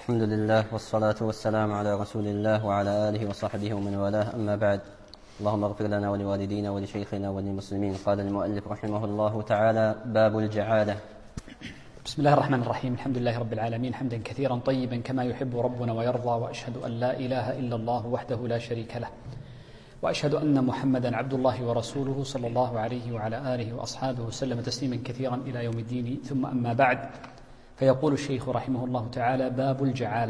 الحمد لله والصلاة والسلام على رسول الله وعلى آله وصحبه ومن والاه، أما بعد. اللهم اغفر لنا ولوالدينا ولشيخنا وللمسلمين. قال المؤلف رحمه الله تعالى: باب الجعالة. بسم الله الرحمن الرحيم. الحمد لله رب العالمين، حمدا كثيرا طيبا كما يحب ربنا ويرضى، وأشهد أن لا إله إلا الله وحده لا شريك له، وأشهد أن محمدا عبد الله ورسوله صلى الله عليه وعلى آله وأصحابه وسلم تسليما كثيرا إلى يوم الدين. ثم أما بعد، فيقول الشيخ رحمه الله تعالى: باب الجعالة.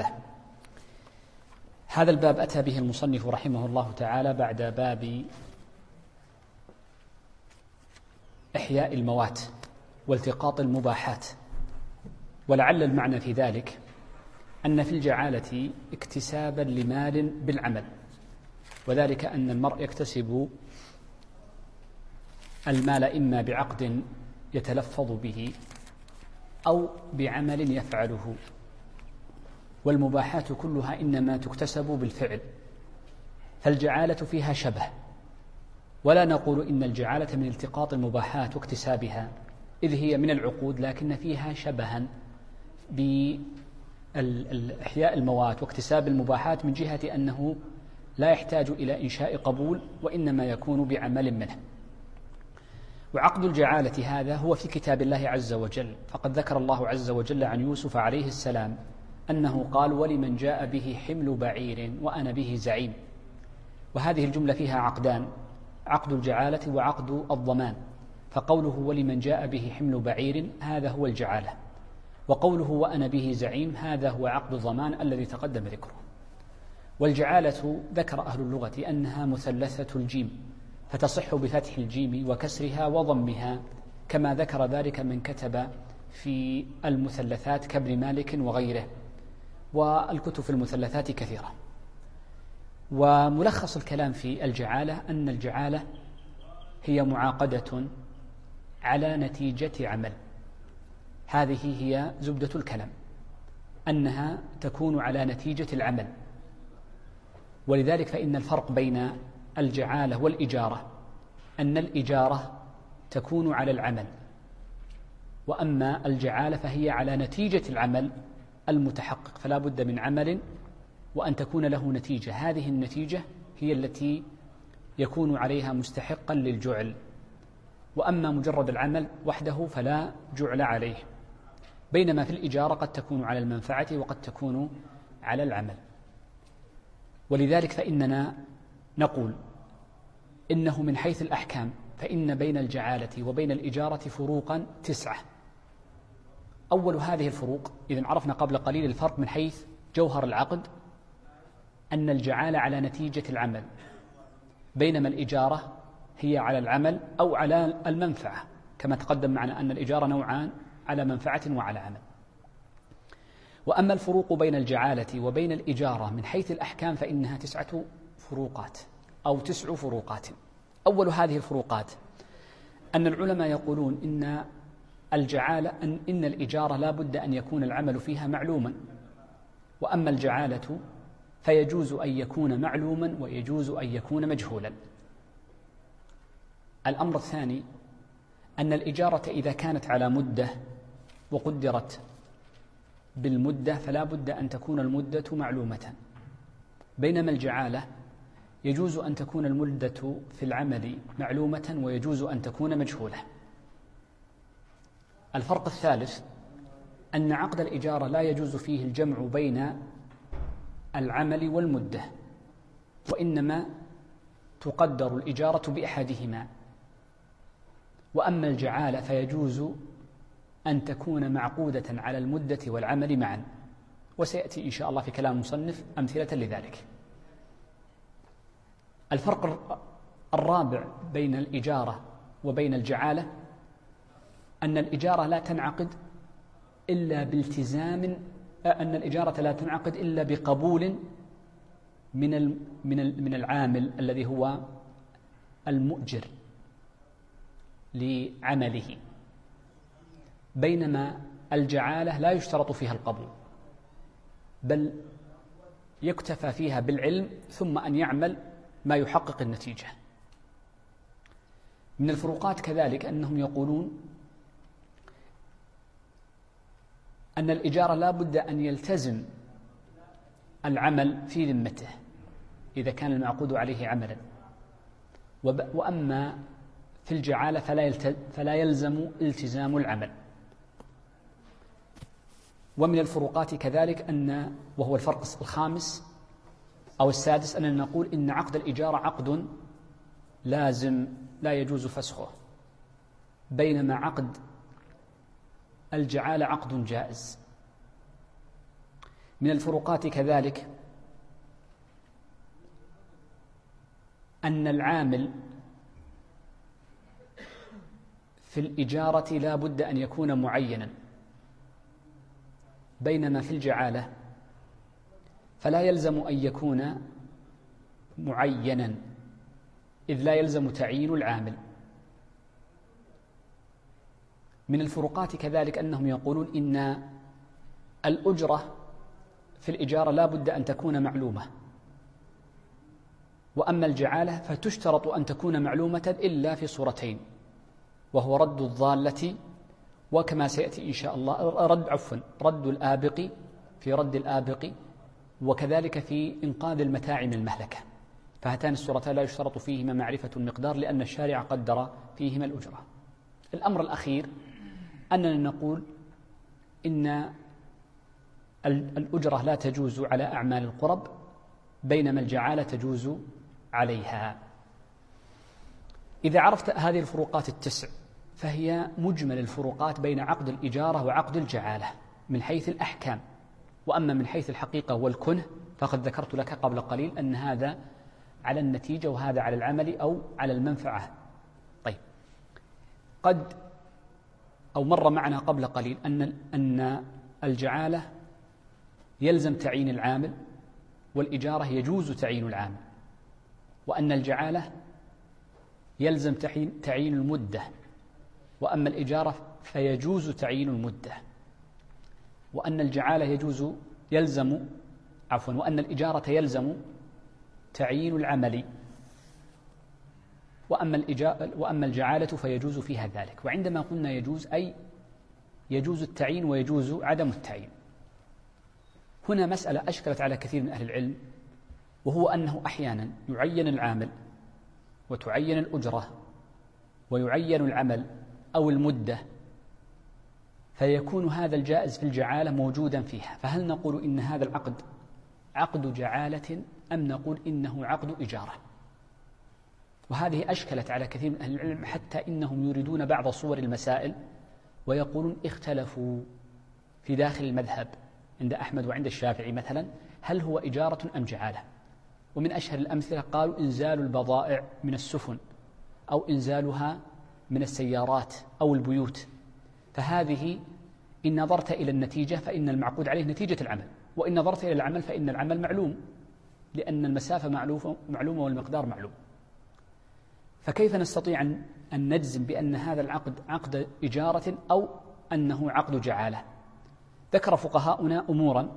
هذا الباب أتى به المصنف رحمه الله تعالى بعد باب إحياء الموات والتقاط المباحات، ولعل المعنى في ذلك أن في الجعالة اكتسابا لمال بالعمل، وذلك أن المرء يكتسب المال إما بعقد يتلفظ به أو بعمل يفعله، والمباحات كلها إنما تكتسب بالفعل، فالجعالة فيها شبه، ولا نقول إن الجعالة من التقاط المباحات واكتسابها، إذ هي من العقود، لكن فيها شبها بإحياء الموات واكتساب المباحات من جهة أنه لا يحتاج إلى إنشاء قبول، وإنما يكون بعمل منه. وعقد الجعالة هذا هو في كتاب الله عز وجل، فقد ذكر الله عز وجل عن يوسف عليه السلام أنه قال: ولمن جاء به حمل بعير وأنا به زعيم. وهذه الجملة فيها عقدان: عقد الجعالة وعقد الضمان. فقوله ولمن جاء به حمل بعير هذا هو الجعالة، وقوله وأنا به زعيم هذا هو عقد الضمان الذي تقدم ذكره. والجعالة ذكر أهل اللغة أنها مثلثة الجيم، فتصح بفتح الجيم وكسرها وضمها، كما ذكر ذلك من كتب في المثلثات كابن مالك وغيره، والكتب في المثلثات كثيرة. وملخص الكلام في الجعالة أن الجعالة هي معاقدة على نتيجة عمل، هذه هي زبدة الكلام، أنها تكون على نتيجة العمل. ولذلك فإن الفرق بين الجعالة والإجارة أن الإجارة تكون على العمل، وأما الجعالة فهي على نتيجة العمل المتحقق، فلا بد من عمل وأن تكون له نتيجة، هذه النتيجة هي التي يكون عليها مستحقا للجعل، وأما مجرد العمل وحده فلا جعل عليه، بينما في الإجارة قد تكون على المنفعة وقد تكون على العمل. ولذلك فإننا نقول إنه من حيث الأحكام فإن بين الجعالة وبين الإجارة فروقا 9. أول هذه الفروق، إذن عرفنا قبل قليل الفرق من حيث جوهر العقد، أن الجعالة على نتيجة العمل، بينما الإجارة هي على العمل أو على المنفعة، كما تقدم معنا أن الإجارة نوعان: على منفعة وعلى عمل. وأما الفروق بين الجعالة وبين الإجارة من حيث الأحكام فإنها 9 فروقات أو 9 فروقات. أول هذه الفروقات أن العلماء يقولون إن الجعالة إن الإجارة لا بد أن يكون العمل فيها معلوما، وأما الجعالة فيجوز أن يكون معلوما ويجوز أن يكون مجهولا. الأمر الثاني أن الإجارة إذا كانت على مدة وقدرت بالمدة فلا بد أن تكون المدة معلومة، بينما الجعالة يجوز أن تكون المدة في العمل معلومة ويجوز أن تكون مجهولة. الفرق الثالث أن عقد الإجارة لا يجوز فيه الجمع بين العمل والمدة، وإنما تقدر الإجارة بأحدهما، وأما الجعالة فيجوز أن تكون معقودة على المدة والعمل معا، وسيأتي إن شاء الله في كلام المصنف أمثلة لذلك. الفرق الرابع بين الإجارة وبين الجعالة أن الإجارة لا تنعقد إلا بالتزام، أن الإجارة لا تنعقد إلا بقبول من العامل الذي هو المؤجر لعمله، بينما الجعالة لا يشترط فيها القبول، بل يكتفى فيها بالعلم ثم أن يعمل ما يحقق النتيجة. من الفروقات كذلك أنهم يقولون أن الإجارة لا بد أن يلتزم العمل في ذمته إذا كان المعقود عليه عملا، وأما في الجعالة فلا يلزم التزام العمل. ومن الفروقات كذلك وهو الفرق الخامس أو السادس، أننا نقول إن عقد الإجارة عقد لازم لا يجوز فسخه، بينما عقد الجعالة عقد جائز. من الفروقات كذلك أن العامل في الإجارة لا بد أن يكون معينا، بينما في الجعالة فلا يلزم أن يكون معينا، إذ لا يلزم تعيين العامل. من الفروقات كذلك أنهم يقولون إن الأجرة في الإجارة لا بد أن تكون معلومة، وأما الجعالة فتشترط أن تكون معلومة إلا في صورتين، وهو رد الضالة، وكما سيأتي إن شاء الله رد الآبق في رد الآبق، وكذلك في إنقاذ المتاع من المهلكة. فهاتان الصورتان لا يشترط فيهما معرفة المقدار لأن الشارع قدر فيهما الأجرة. الأمر الأخير أننا نقول إن الأجرة لا تجوز على أعمال القرب، بينما الجعالة تجوز عليها. إذا عرفت هذه الفروقات التسع فهي مجمل الفروقات بين عقد الإجارة وعقد الجعالة من حيث الأحكام، وأما من حيث الحقيقة والكنه فقد ذكرت لك قبل قليل أن هذا على النتيجة وهذا على العمل أو على المنفعة. طيب، مر معنا قبل قليل أن الجعالة يلزم تعيين العامل، والإجارة يجوز تعيين العامل، وأن الجعالة يلزم تعيين المدة، وأما الإجارة فيجوز تعيين المدة، وأن الجعالة وأن الإجارة يلزم تعيين العمل، وأما الجعالة فيجوز فيها ذلك. وعندما قلنا يجوز أي يجوز التعيين ويجوز عدم التعيين. هنا مسألة أشكلت على كثير من أهل العلم، وهو أنه أحيانا يعين العامل وتعين الأجرة ويعين العمل أو المدة، فيكون هذا الجائز في الجعالة موجودا فيها، فهل نقول إن هذا العقد عقد جعالة أم نقول إنه عقد إجارة؟ وهذه أشكلت على كثير من أهل العلم، حتى إنهم يريدون بعض صور المسائل ويقولون اختلفوا في داخل المذهب عند أحمد وعند الشافعي مثلا، هل هو إجارة أم جعالة؟ ومن أشهر الأمثلة قالوا إنزال البضائع من السفن أو إنزالها من السيارات أو البيوت، فهذه إن نظرت إلى النتيجة فإن المعقود عليه نتيجة العمل، وإن نظرت إلى العمل فإن العمل معلوم، لأن المسافة معلومة والمقدار معلوم. فكيف نستطيع أن نجزم بأن هذا العقد عقد إجارة أو أنه عقد جعالة؟ ذكر فقهاؤنا أمورا،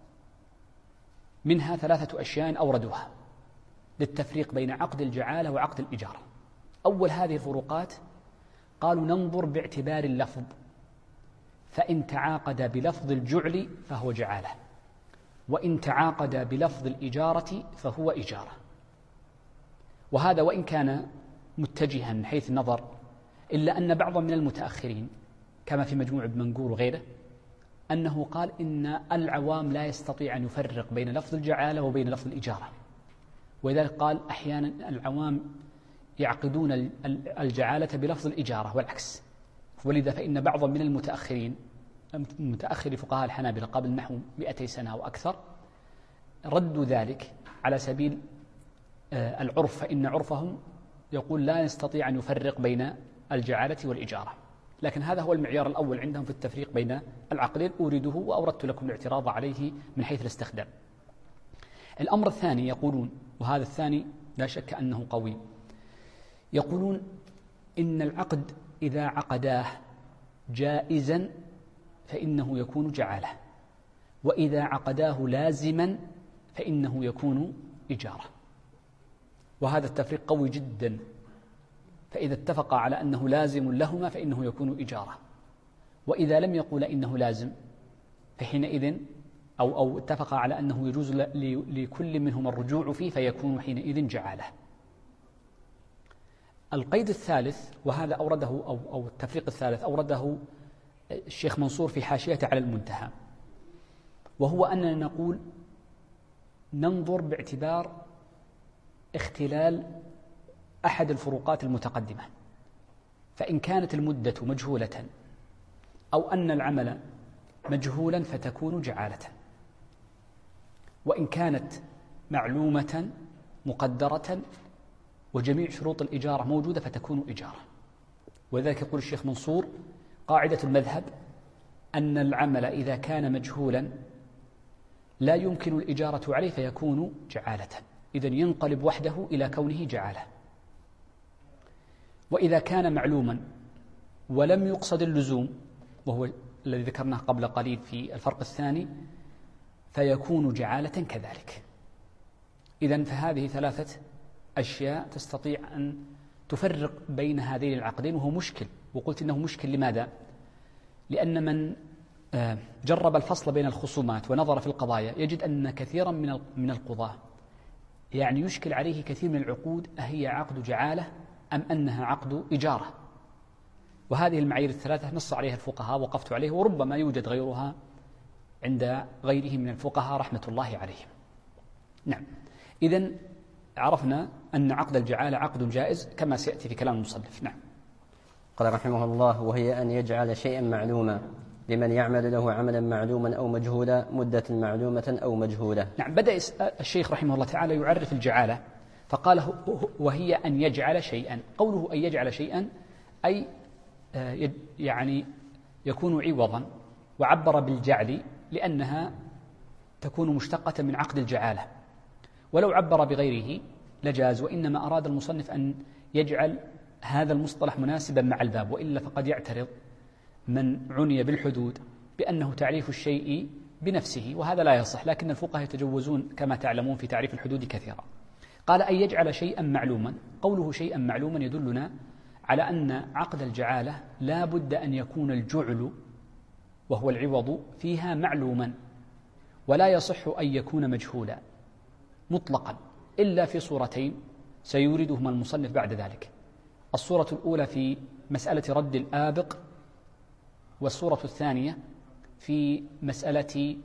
منها 3 أشياء أوردوها للتفريق بين عقد الجعالة وعقد الإجارة. أول هذه الفروقات قالوا ننظر باعتبار اللفظ، فإن تعاقد بلفظ الجعل فهو جعالة، وإن تعاقد بلفظ الإجارة فهو إجارة. وهذا وإن كان متجها من حيث النظر، إلا أن بعضا من المتأخرين كما في مجموع ابن منقور وغيره أنه قال إن العوام لا يستطيع أن يفرق بين لفظ الجعالة وبين لفظ الإجارة، ولذلك قال أحيانا العوام يعقدون الجعالة بلفظ الإجارة والعكس. ولذا فإن بعضا من المتأخرين متأخر فقهاء الحنابلة قبل نحو 200 سنة وأكثر ردوا ذلك على سبيل العرف، فإن عرفهم يقول لا يستطيع أن يفرق بين الجعالة والإجارة. لكن هذا هو المعيار الأول عندهم في التفريق بين العقدين، أورده وأوردت لكم الاعتراض عليه من حيث الاستخدام. الأمر الثاني يقولون، وهذا الثاني لا شك أنه قوي، يقولون إن العقد إذا عقداه جائزا فإنه يكون جعالة، وإذا عقداه لازما فإنه يكون إجارة. وهذا التفريق قوي جدا، فإذا اتفق على أنه لازم لهما فإنه يكون إجارة، وإذا لم يقول إنه لازم فحينئذ أو اتفق على أنه يجوز لكل منهم الرجوع فيه فيكون حينئذ جعالة. القيد الثالث، وهذا أورده أو التفريق الثالث أورده الشيخ منصور في حاشيته على المنتهى، وهو أننا نقول ننظر باعتبار اختلال أحد الفروقات المتقدمة، فإن كانت المدة مجهولة أو أن العمل مجهولا فتكون جعالة، وإن كانت معلومة مقدرة وجميع شروط الإجارة موجودة فتكون إجارة. وذلك يقول الشيخ منصور: قاعدة المذهب أن العمل إذا كان مجهولا لا يمكن الإجارة عليه فيكون جعالة، إذن ينقلب وحده إلى كونه جعالة. وإذا كان معلوما ولم يقصد اللزوم، وهو الذي ذكرناه قبل قليل في الفرق الثاني، فيكون جعالة كذلك. إذن فهذه ثلاثة أشياء تستطيع أن تفرق بين هذين العقدين، وهو مشكل. وقلت إنه مشكل لماذا؟ لأن من جرب الفصل بين الخصومات ونظر في القضايا يجد أن كثيرا من القضاة يعني يشكل عليه كثير من العقود أهي عقد جعالة أم أنها عقد إجارة. وهذه المعايير الثلاثة نص عليها الفقهاء، وقفت عليه، وربما يوجد غيرها عند غيره من الفقهاء رحمة الله عليهم. نعم، إذن عرفنا أن عقد الجعالة عقد جائز كما سيأتي في كلام المصنف. نعم. قال رحمه الله: وهي أن يجعل شيئا معلوما لمن يعمل له عملا معلوما أو مجهولا مدة معلومة أو مجهولة. نعم، بدأ الشيخ رحمه الله تعالى يعرف الجعالة فقال: وهي أن يجعل شيئا. قوله أن يجعل شيئا أي يعني يكون عوضا، وعبر بالجعل لأنها تكون مشتقة من عقد الجعالة، ولو عبر بغيره لجاز، وإنما أراد المصنف أن يجعل هذا المصطلح مناسبا مع الباب، وإلا فقد يعترض من عني بالحدود بأنه تعريف الشيء بنفسه، وهذا لا يصح. لكن الفقهاء يتجوزون كما تعلمون في تعريف الحدود كثيرا. قال: أن يجعل شيئا معلوما. قوله شيئا معلوما يدلنا على أن عقد الجعالة لا بد أن يكون الجعل وهو العوض فيها معلوما، ولا يصح أن يكون مجهولا مطلقا إلا في صورتين سيوردهما المصنف بعد ذلك. الصورة الأولى في مسألة رد الآبق، والصورة الثانية في مسألة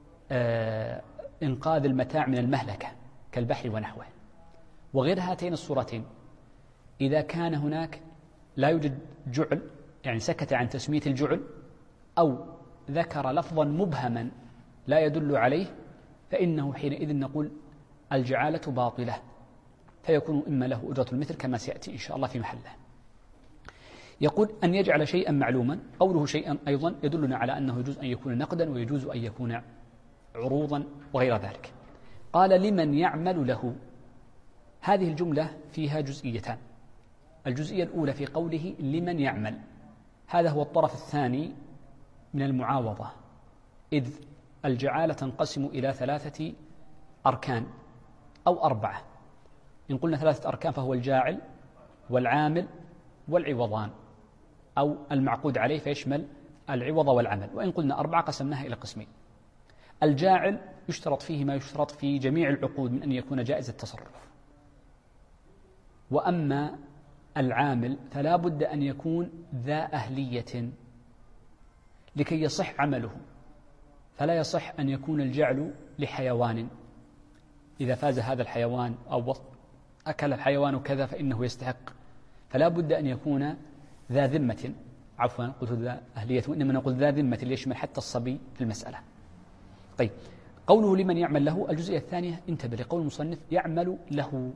إنقاذ المتاع من المهلكة كالبحر ونحوه. وغير هاتين الصورتين إذا كان هناك لا يوجد جعل، يعني سكت عن تسمية الجعل، أو ذكر لفظا مبهما لا يدل عليه، فإنه حينئذ نقول الجعالة باطلة، فيكون إما له أجرة المثل كما سيأتي إن شاء الله في محله. يقول: أن يجعل شيئا معلوما. قوله شيئا أيضا يدلنا على أنه يجوز أن يكون نقدا، ويجوز أن يكون عروضا وغير ذلك. قال: لمن يعمل له. هذه الجملة فيها جزئيتان. الجزئية الأولى في قوله لمن يعمل، هذا هو الطرف الثاني من المعاوضة، إذ الجعالة تنقسم إلى 3 أركان أو 4. إن قلنا 3 أركان فهو الجاعل والعامل والعوضان، أو المعقود عليه فيشمل العوض والعمل. وإن قلنا 4 قسمناها إلى قسمين. الجاعل يشترط فيه ما يشترط في جميع العقود من أن يكون جائز التصرف، وأما العامل فلا بد أن يكون ذا أهلية لكي يصح عمله، فلا يصح أن يكون الجعل لحيوان إذا فاز هذا الحيوان أو أكل الحيوان كذا فإنه يستحق، فلا بد أن يكون ذا ذمة. عفوا، قلت ذا أهلية، وإنما نقول ذا ذمة ليشمل حتى الصبي في المسألة. طيب، قوله لمن يعمل له، الجزئية الثانية انتبه لقول المصنف يعمل له.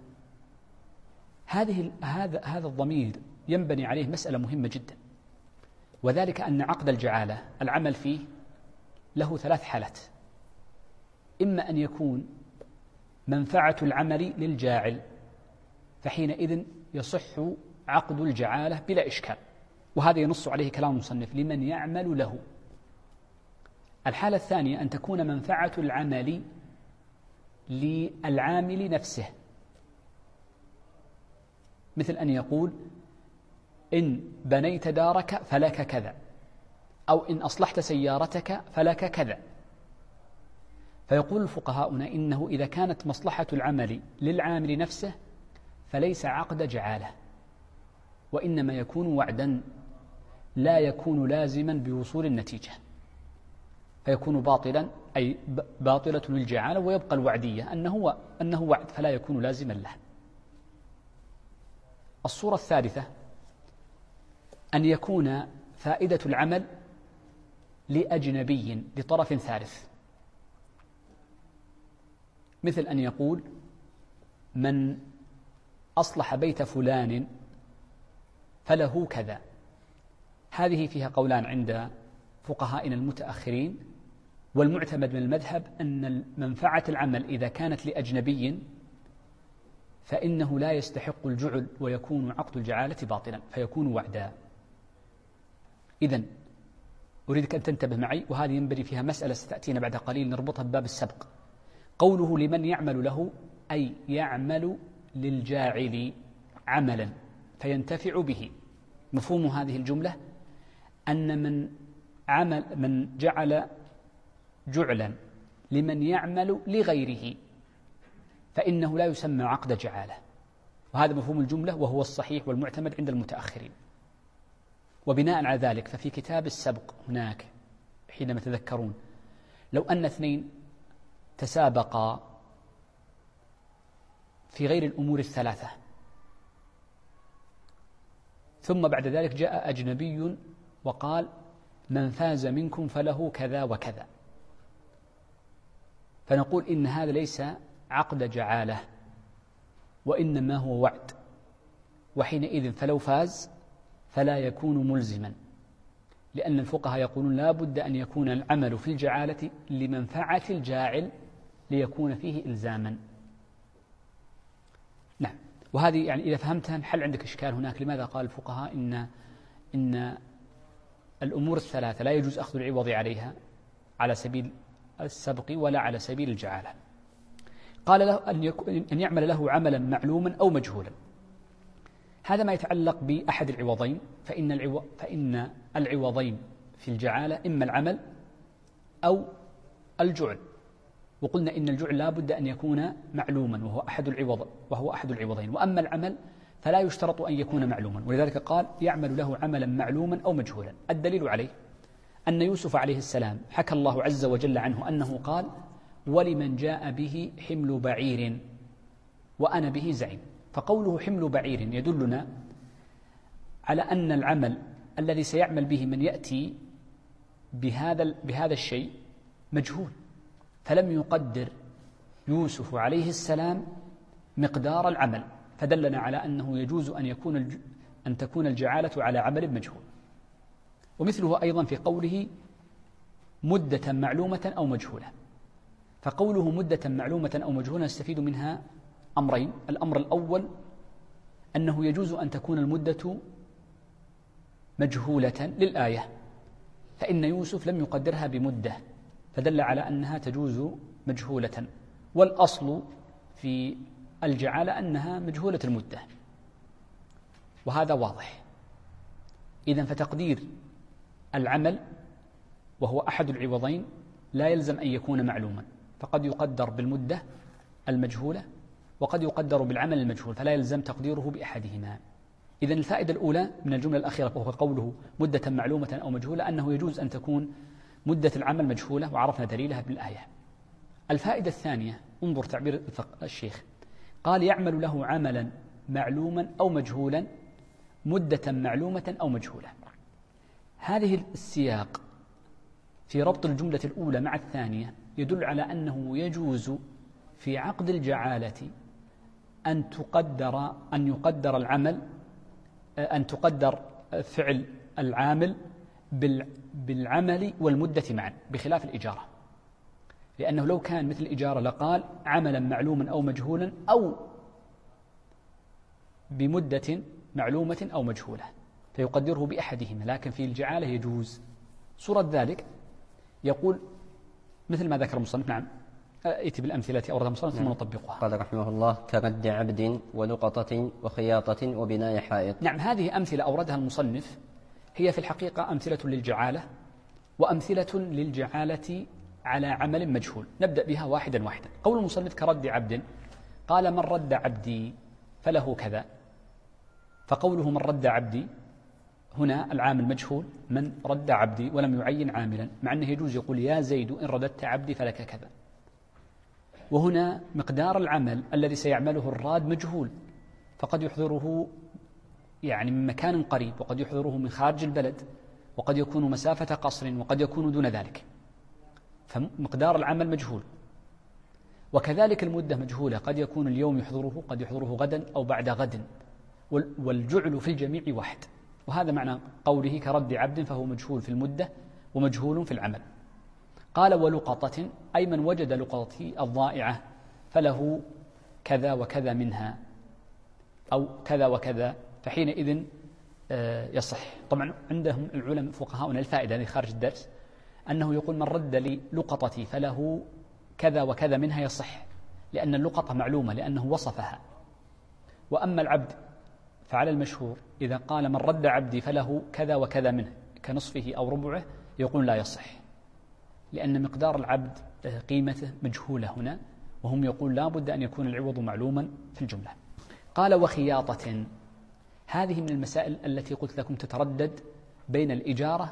هذا الضمير ينبني عليه مسألة مهمة جدا، وذلك أن عقد الجعالة العمل فيه له 3 حالات: إما أن يكون منفعة العمل للجاعل، فحينئذ يصح عقد الجعالة بلا إشكال، وهذا ينص عليه كلام المصنف لمن يعمل له. الحالة الثانية أن تكون منفعة العمل للعامل نفسه، مثل أن يقول إن بنيت دارك فلك كذا، أو إن أصلحت سيارتك فلك كذا. فيقول الفقهاؤنا إنه إذا كانت مصلحة العمل للعامل نفسه فليس عقد جعالة، وإنما يكون وعدا لا يكون لازما بوصول النتيجة، فيكون باطلا أي باطلة للجعالة، ويبقى الوعدية أنه وعد فلا يكون لازما له. الصورة الثالثة أن يكون فائدة العمل لأجنبي لطرف ثالث، مثل أن يقول من أصلح بيت فلان فله كذا. هذه فيها قولان عند فقهائنا المتأخرين، والمعتمد من المذهب أن منفعة العمل إذا كانت لأجنبي فإنه لا يستحق الجعل، ويكون عقد الجعالة باطلا فيكون وعدا. إذن أريدك أن تنتبه معي، وهذه ينبغي فيها مسألة ستأتينا بعد قليل نربطها بباب السبق. قوله لمن يعمل له أي يعمل للجاعل عملا فينتفع به. مفهوم هذه الجملة أن من جعل جعلا لمن يعمل لغيره فإنه لا يسمى عقد جعالة، وهذا مفهوم الجملة وهو الصحيح والمعتمد عند المتأخرين. وبناء على ذلك ففي كتاب السبق هناك حينما تذكرون لو أن اثنين تسابقا في غير الأمور الثلاثة، ثم بعد ذلك جاء أجنبي وقال من فاز منكم فله كذا وكذا، فنقول إن هذا ليس عقد جعالة وإنما هو وعد، وحينئذ فلو فاز فلا يكون ملزما، لأن الفقهاء يقولون لا بد أن يكون العمل في الجعالة لمنفعة الجاعل ليكون فيه إلزاما. نعم، وهذه يعني إذا فهمتها انحل عندك إشكال هناك. لماذا قال الفقهاء إن الأمور الثلاثة لا يجوز أخذ العوض عليها على سبيل السبق ولا على سبيل الجعالة؟ قال له أن يعمل له عملا معلوما أو مجهولا. هذا ما يتعلق بأحد العوضين، فإن العوضين في الجعالة إما العمل أو الجعل، وقلنا إن الجعل لا بد أن يكون معلوما وهو أحد العوضين، وأما العمل فلا يشترط أن يكون معلوما، ولذلك قال يعمل له عملا معلوما أو مجهولا. الدليل عليه أن يوسف عليه السلام حكى الله عز وجل عنه أنه قال ولمن جاء به حمل بعير وأنا به زعيم. فقوله حمل بعير يدلنا على أن العمل الذي سيعمل به من يأتي بهذا الشيء مجهول، فلم يقدر يوسف عليه السلام مقدار العمل، فدلنا على أنه يجوز أن تكون الجعالة على عمل مجهول. ومثله أيضا في قوله مدة معلومة أو مجهولة. فقوله مدة معلومة أو مجهولة نستفيد منها أمرين. الأمر الأول أنه يجوز أن تكون المدة مجهولة للآية، فإن يوسف لم يقدرها بمدة فدل على أنها تجوز مجهولة، والأصل في الجعالة أنها مجهولة المدة، وهذا واضح. إذن فتقدير العمل وهو أحد العوضين لا يلزم أن يكون معلوما، فقد يقدر بالمدة المجهولة وقد يقدر بالعمل المجهول، فلا يلزم تقديره بأحدهما. إذن الفائدة الأولى من الجملة الأخيرة وهو قوله مدة معلومة أو مجهولة أنه يجوز أن تكون مدة العمل مجهولة، وعرفنا دليلها بالآية. الفائدة الثانية، انظر تعبير الشيخ، قال يعمل له عملا معلوما أو مجهولا مدة معلومة أو مجهولة. هذه السياق في ربط الجملة الأولى مع الثانية يدل على أنه يجوز في عقد الجعالة أن يقدر العمل، أن تقدر فعل العامل بالعمل والمدة معا، بخلاف الإجارة، لأنه لو كان مثل الإجارة لقال عملا معلوما أو مجهولا أو بمدة معلومة أو مجهولة فيقدره بأحدهما، لكن في الجعالة يجوز. صورة ذلك يقول مثل ما ذكر المصنف. نعم، ائتي بالأمثلة أوردها المصنف ثم نطبقها. قال رحمه الله كرد عبد ولقطة وخياطة وبناء حائط. نعم، هذه أمثلة أوردها المصنف هي في الحقيقة أمثلة للجعالة وأمثلة للجعالة على عمل مجهول. نبدأ بها واحدا واحدا. قول المصنف كرد عبد، قال من رد عبدي فله كذا. فقوله من رد عبدي هنا العامل مجهول، من رد عبدي، ولم يعين عاملا، مع أنه يجوز يقول يا زيد إن رددت عبدي فلك كذا. وهنا مقدار العمل الذي سيعمله الراد مجهول، فقد يحضره يعني من مكان قريب، وقد يحضره من خارج البلد، وقد يكون مسافة قصر، وقد يكون دون ذلك، فمقدار العمل مجهول. وكذلك المدة مجهولة، قد يكون اليوم يحضره، قد يحضره غدا أو بعد غد، والجعل في الجميع واحد. وهذا معنى قوله كرد عبد، فهو مجهول في المدة ومجهول في العمل. قال ولقطة، أي من وجد لقطته الضائعة فله كذا وكذا منها، أو كذا وكذا، فحينئذ يصح. طبعا عندهم العلماء فقهاؤنا الفائدة هذه خارج الدرس، أنه يقول من رد لي لقطتي فله كذا وكذا منها يصح، لأن اللقطة معلومة لأنه وصفها. وأما العبد فعلى المشهور إذا قال من رد عبدي فله كذا وكذا منه كنصفه أو ربعه، يقول لا يصح، لأن مقدار العبد قيمته مجهولة هنا، وهم يقول لا بد أن يكون العوض معلوما في الجملة. قال وخياطة، هذه من المسائل التي قلت لكم تتردد بين الإجارة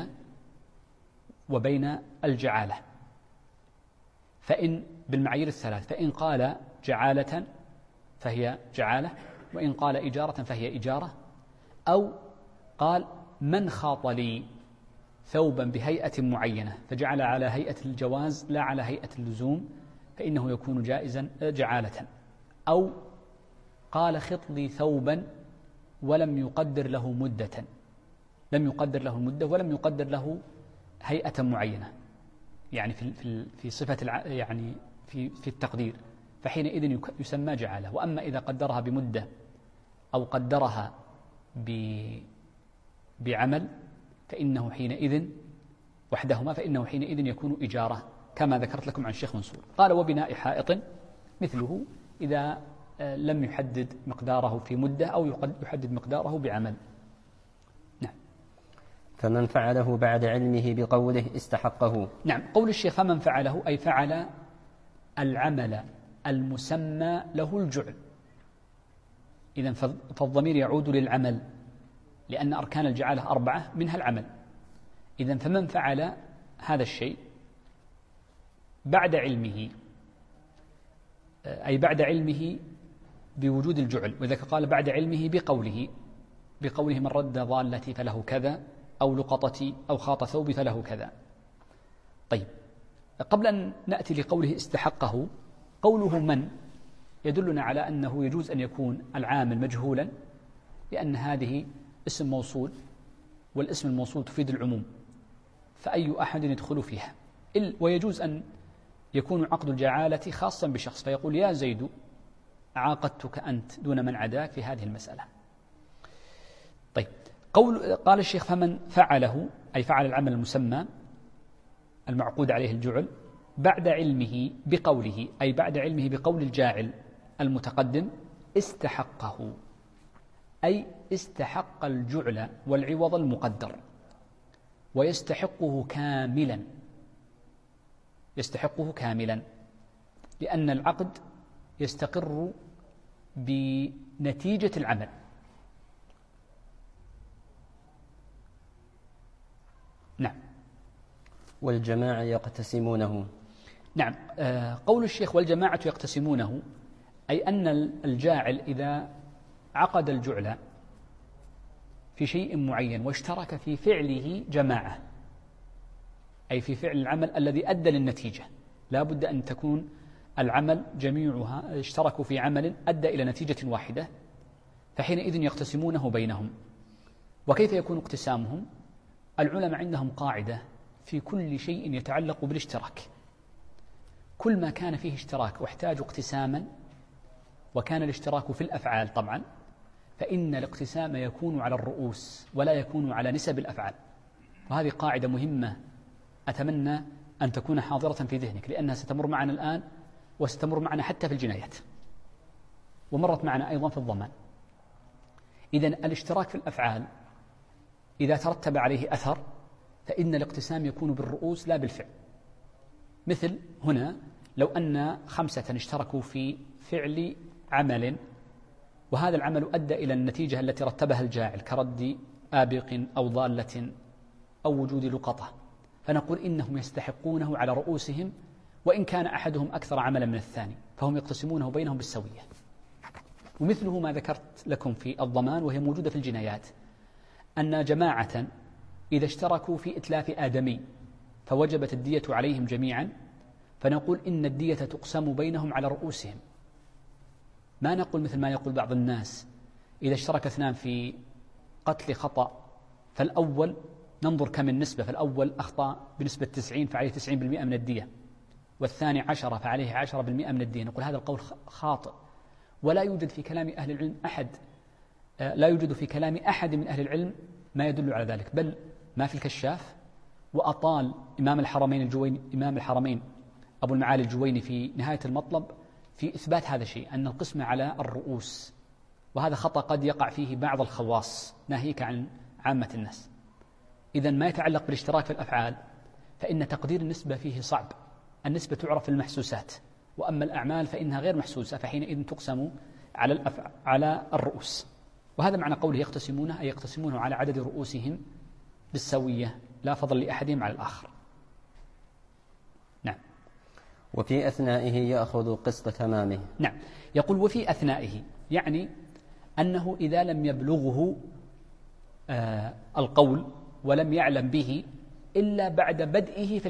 وبين الجعالة، فإن بالمعايير الثلاث، فإن قال جعالة فهي جعالة، وإن قال إجارة فهي إجارة، أو قال من خاط لي ثوبا بهيئة معينة فجعل على هيئة الجواز لا على هيئة اللزوم، فإنه يكون جائزا جعالة. أو قال خط لي ثوبا ولم يقدر له مدة، لم يقدر له المدة ولم يقدر له هيئة معينة، يعني في صفة يعني في التقدير، فحينئذ يسمى جعالة. وأما إذا قدرها بمدة أو قدرها بعمل فإنه حينئذ وحدهما، فإنه حينئذ يكون إجارة، كما ذكرت لكم عن الشيخ منصور. قال وبناء حائط مثله إذا لم يحدد مقداره في مدة أو يحدد مقداره بعمل. نعم. فمن فعله بعد علمه بقوله استحقه. نعم، قول الشيخ فمن فعله أي فعل العمل المسمى له الجعل. إذن فالضمير يعود للعمل، لأن أركان الجعالة 4 منها العمل. إذن فمن فعل هذا الشيء بعد علمه، أي بعد علمه بوجود الجعل، وذلك قال بعد علمه بقوله من رد ضالتي فله كذا، أو لقطتي أو خاط ثوبي فله كذا. طيب، قبل أن نأتي لقوله استحقه، قوله من يدلنا على أنه يجوز أن يكون العامل مجهولا، لأن هذه اسم موصول، والاسم الموصول تفيد العموم، فأي أحد يدخل فيها. ويجوز أن يكون عقد الجعالة خاصا بشخص، فيقول يا زيد عاقدتك أنت دون من عداك في هذه المسألة. طيب، قال الشيخ فمن فعله أي فعل العمل المسمى المعقود عليه الجعل بعد علمه بقوله، أي بعد علمه بقول الجاعل المتقدم استحقه، أي استحق الجعل والعوض المقدر، ويستحقه كاملا، يستحقه كاملا، لأن العقد يستقر بنتيجة العمل. نعم. والجماعة يقتسمونه. نعم، قول الشيخ والجماعة يقتسمونه، أي أن الجاعل إذا عقد الجعل في شيء معين واشترك في فعله جماعة، أي في فعل العمل الذي أدى للنتيجة، لا بد أن تكون العمل جميعها اشتركوا في عمل أدى إلى نتيجة واحدة، فحينئذ يقتسمونه بينهم. وكيف يكون اقتسامهم؟ العلماء عندهم قاعدة في كل شيء يتعلق بالاشتراك، كل ما كان فيه اشتراك واحتاج اقتساما، وكان الاشتراك في الأفعال طبعا، فإن الاقتسام يكون على الرؤوس ولا يكون على نسب الأفعال. وهذه قاعدة مهمة أتمنى أن تكون حاضرة في ذهنك، لأنها ستمر معنا الآن وستمر معنا حتى في الجنايات، ومرت معنا أيضا في الضمان. إذن الاشتراك في الأفعال إذا ترتب عليه أثر فإن الاقتسام يكون بالرؤوس لا بالفعل، مثل هنا لو أن 5 اشتركوا في فعل عمل، وهذا العمل أدى إلى النتيجة التي رتبها الجاعل كرد آبق أو ضالة أو وجود لقطة، فنقول إنهم يستحقونه على رؤوسهم وإن كان أحدهم أكثر عملا من الثاني، فهم يقتسمونه بينهم بالسوية. ومثله ما ذكرت لكم في الضمان وهي موجودة في الجنايات، أن جماعة إذا اشتركوا في إتلاف آدمي فوجبت الدية عليهم جميعا، فنقول إن الدية تقسم بينهم على رؤوسهم. ما نقول مثل ما يقول بعض الناس إذا اشترك 2 في قتل خطأ فالأول ننظر كم النسبة، فالأول أخطأ بنسبة 90 فعليه 90% من الدية، والثاني 10 فعليه 10% من الدية. نقول هذا القول خاطئ، ولا يوجد في كلام أهل العلم لا يوجد في كلام أحد من أهل العلم ما يدل على ذلك، بل ما في الكشاف وأطال إمام الحرمين أبو المعالي الجويني في نهاية المطلب في إثبات هذا الشيء، أن القسمة على الرؤوس، وهذا خطأ قد يقع فيه بعض الخواص ناهيك عن عامة الناس. إذن ما يتعلق بالاشتراك في الأفعال فإن تقدير النسبة فيه صعب، النسبة تعرف في المحسوسات، وأما الأعمال فإنها غير محسوسة، فحينئذ تقسم على الرؤوس. وهذا معنى قوله يقتسمونه، أي يقتسمونه على عدد رؤوسهم بالسوية، لا فضل لأحدهم على الآخر. نعم. وفي أثنائه يأخذ قسط تمامه. نعم، يقول وفي أثنائه، يعني أنه إذا لم يبلغه القول ولم يعلم به إلا بعد بدئه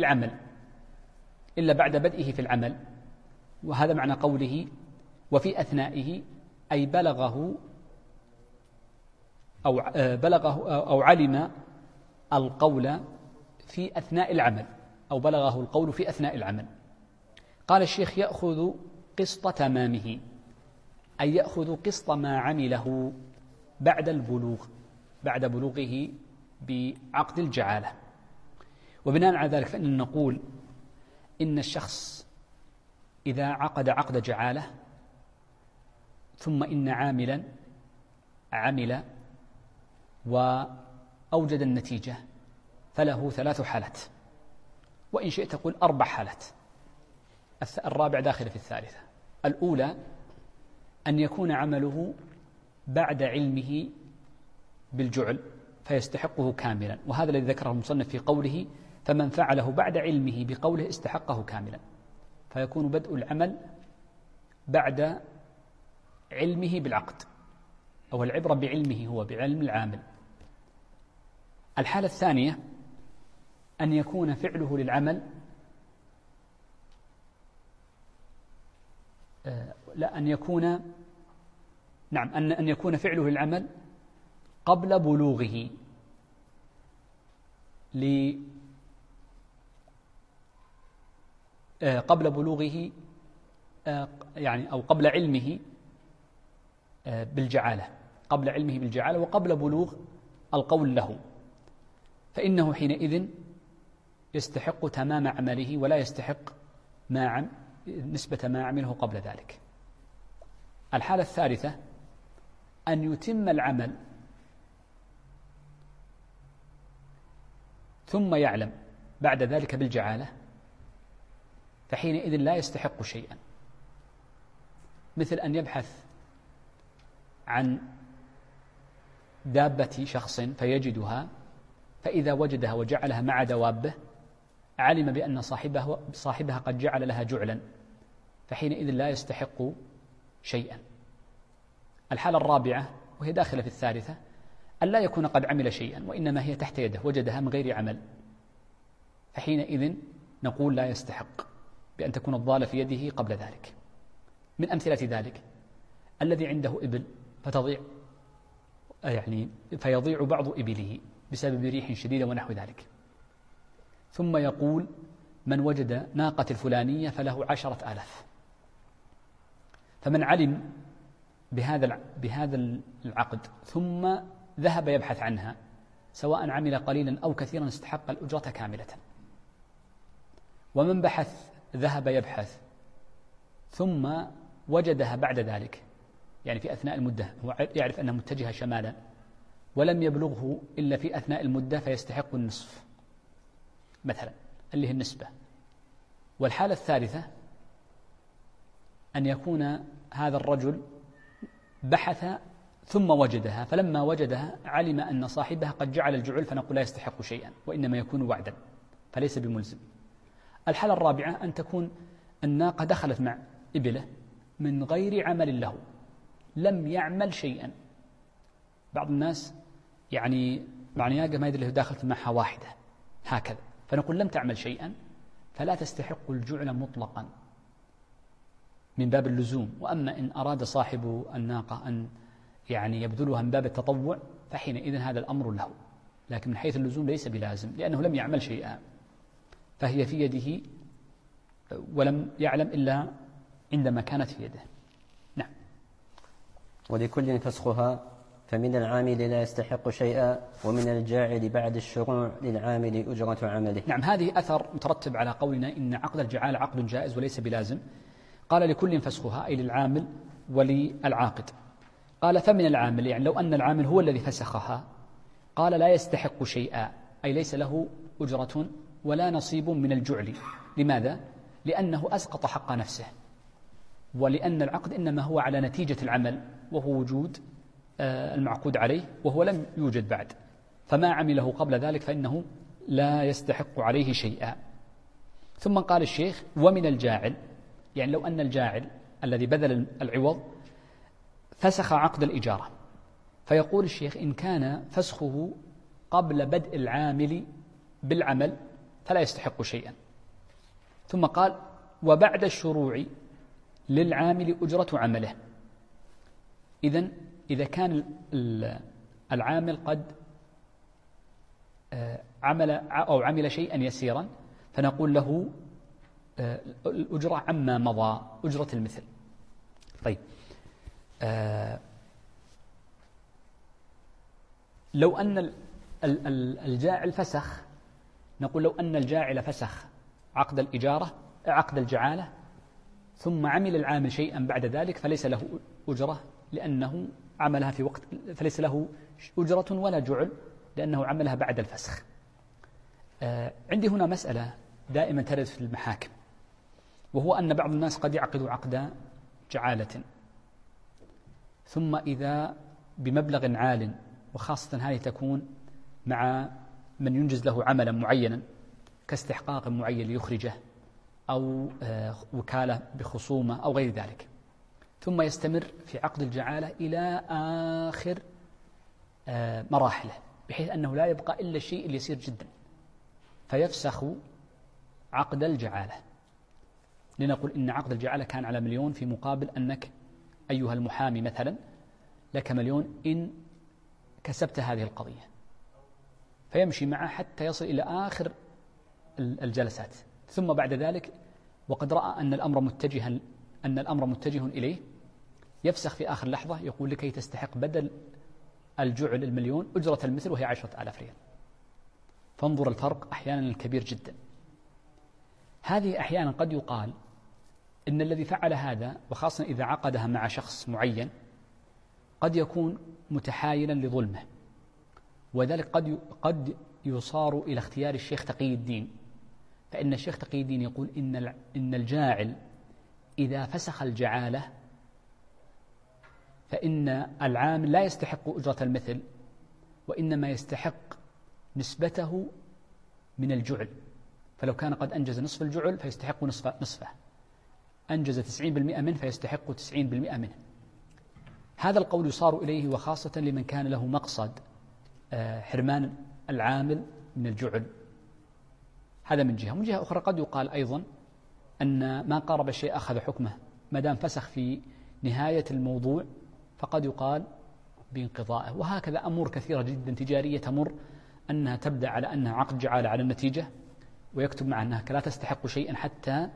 في العمل، وهذا معنى قوله وفي أثنائه، أي بلغه أو علم القول في أثناء العمل، أو بلغه القول في أثناء العمل. قال الشيخ يأخذ قسط تمامه، أي يأخذ قسط ما عمله بعد بلوغه بعقد الجعالة. وبناء على ذلك فإن نقول إن الشخص إذا عقد عقد جعالة ثم إن عاملا عمل وأوجد النتيجة فله 3 حالات، وإن شئت تقول 4 حالات، الرابع داخل في الثالثة. الأولى أن يكون عمله بعد علمه بالجعل فيستحقه كاملا، وهذا الذي ذكره المصنف في قوله فمن فعله بعد علمه بقوله استحقه كاملا، فيكون بدء العمل بعد علمه بالعقد، أو العبرة بعلمه هو بعلم العامل. الحالة الثانية أن يكون فعله للعمل أن يكون فعله للعمل قبل بلوغه يعني أو قبل علمه بالجعالة، وقبل بلوغ القول له، فإنه حينئذ يستحق تمام عمله ولا يستحق نسبة ما عمله قبل ذلك. الحالة الثالثة أن يتم العمل ثم يعلم بعد ذلك بالجعالة، فحينئذ لا يستحق شيئا، مثل أن يبحث عن دابة شخص فيجدها، فإذا وجدها وجعلها مع دوابه علم بأن صاحبها قد جعل لها جعلا، فحينئذ لا يستحق شيئا. الحالة الرابعة وهي داخلة في الثالثة أن لا يكون قد عمل شيئا، وإنما هي تحت يده وجدها من غير عمل، فحينئذ نقول لا يستحق بأن تكون الضالة في يده قبل ذلك. من أمثلة ذلك الذي عنده إبل فيضيع بعض إبله بسبب ريح شديدة ونحو ذلك، ثم يقول من وجد ناقة الفلانية فله 10,000. فمن علم بهذا العقد ثم ذهب يبحث عنها سواء عمل قليلا أو كثيرا استحق الأجرة كاملة. ومن ذهب يبحث ثم وجدها بعد ذلك، يعني في أثناء المدة، هو يعرف أنها متجهة شمالا ولم يبلغه إلا في أثناء المدة، فيستحق النصف مثلا اللي هي النسبة. والحالة الثالثة أن يكون هذا الرجل بحث ثم وجدها، فلما وجدها علم أن صاحبها قد جعل الجعل، فنقول لا يستحق شيئا، وإنما يكون وعدا فليس بملزم. الحالة الرابعة أن تكون الناقة دخلت مع إبله من غير عمل له، لم يعمل شيئا. بعض الناس يعني معنى ما يدري له داخلت معها واحدة هكذا، فنقول لم تعمل شيئا فلا تستحق الجعل مطلقا من باب اللزوم. وأما إن أراد صاحب الناقة أن يعني يبذلها من باب التطوع فحينئذ هذا الأمر له، لكن من حيث اللزوم ليس بلازم لأنه لم يعمل شيئا، فهي في يده ولم يعلم إلا عندما كانت في يده. نعم. ولكل فسخها، فمن العامل لا يستحق شيئا، ومن الجاعل بعد الشروع للعامل أجرة عمله. نعم، هذه أثر مترتب على قولنا إن عقد الجعالة عقد جائز وليس بلازم. قال لكل فسخها أي للعامل وللعاقد. قال فمن العامل، يعني لو أن العامل هو الذي فسخها، قال لا يستحق شيئا أي ليس له أجرة ولا نصيب من الجعل. لماذا؟ لأنه أسقط حق نفسه، ولأن العقد إنما هو على نتيجة العمل وهو وجود المعقود عليه، وهو لم يوجد بعد، فما عمله قبل ذلك فإنه لا يستحق عليه شيئا. ثم قال الشيخ ومن الجاعل، يعني لو أن الجاعل الذي بذل العوض فسخ عقد الإجارة، فيقول الشيخ إن كان فسخه قبل بدء العامل بالعمل فلا يستحق شيئا. ثم قال وبعد الشروع للعامل أجرة عمله. إذا كان العامل قد عمل شيئا يسيرا فنقول له الأجرة عما مضى، أجرة المثل. طيب، لو أن الجاعل فسخ، نقول لو أن الجاعل فسخ عقد الإجارة عقد الجعالة ثم عمل العامل شيئا بعد ذلك فليس له أجرة لأنه عملها في وقت، فليس له أجرة ولا جعل لأنه عملها بعد الفسخ. عندي هنا مسألة دائما ترد في المحاكم، وهو أن بعض الناس قد يعقد عقد جعالة ثم إذا بمبلغ عال، وخاصة هذه تكون مع من ينجز له عملا معينا كاستحقاق معين ليخرجه أو وكالة بخصومة أو غير ذلك، ثم يستمر في عقد الجعالة إلى آخر مراحله بحيث أنه لا يبقى إلا الشيء اليسير جدا، فيفسخ عقد الجعالة. لنقول إن عقد الجعالة كان على 1,000,000 في مقابل أنك أيها المحامي مثلا لك 1,000,000 إن كسبت هذه القضية، فيمشي معه حتى يصل إلى آخر الجلسات، ثم بعد ذلك وقد رأى أن الأمر متجه إليه يفسخ في آخر لحظة، يقول لكي تستحق بدل الجعل 1,000,000 أجرة المثل وهي 10,000 ريال. فانظر الفرق أحيانا الكبير جدا. هذه أحيانا قد يقال إن الذي فعل هذا، وخاصة إذا عقدها مع شخص معين، قد يكون متحايلا لظلمه، وذلك قد يصار إلى اختيار الشيخ تقي الدين، فإن الشيخ تقي الدين يقول إن الجاعل إذا فسخ الجعالة فإن العامل لا يستحق أجرة المثل، وإنما يستحق نسبته من الجعل. فلو كان قد أنجز نصف الجعل فيستحق نصفه، أنجز 90% منه فيستحق 90% منه. هذا القول يصار إليه، وخاصة لمن كان له مقصد حرمان العامل من الجعل. هذا من جهة. من جهة أخرى قد يقال أيضا أن ما قارب الشيء أخذ حكمه، ما دام فسخ في نهاية الموضوع فقد يقال بانقضائه. وهكذا أمور كثيرة جدا تجارية تمر أنها تبدأ على أنها عقد جعالة على النتيجة، ويكتب مع أنها لا تستحق شيئا حتى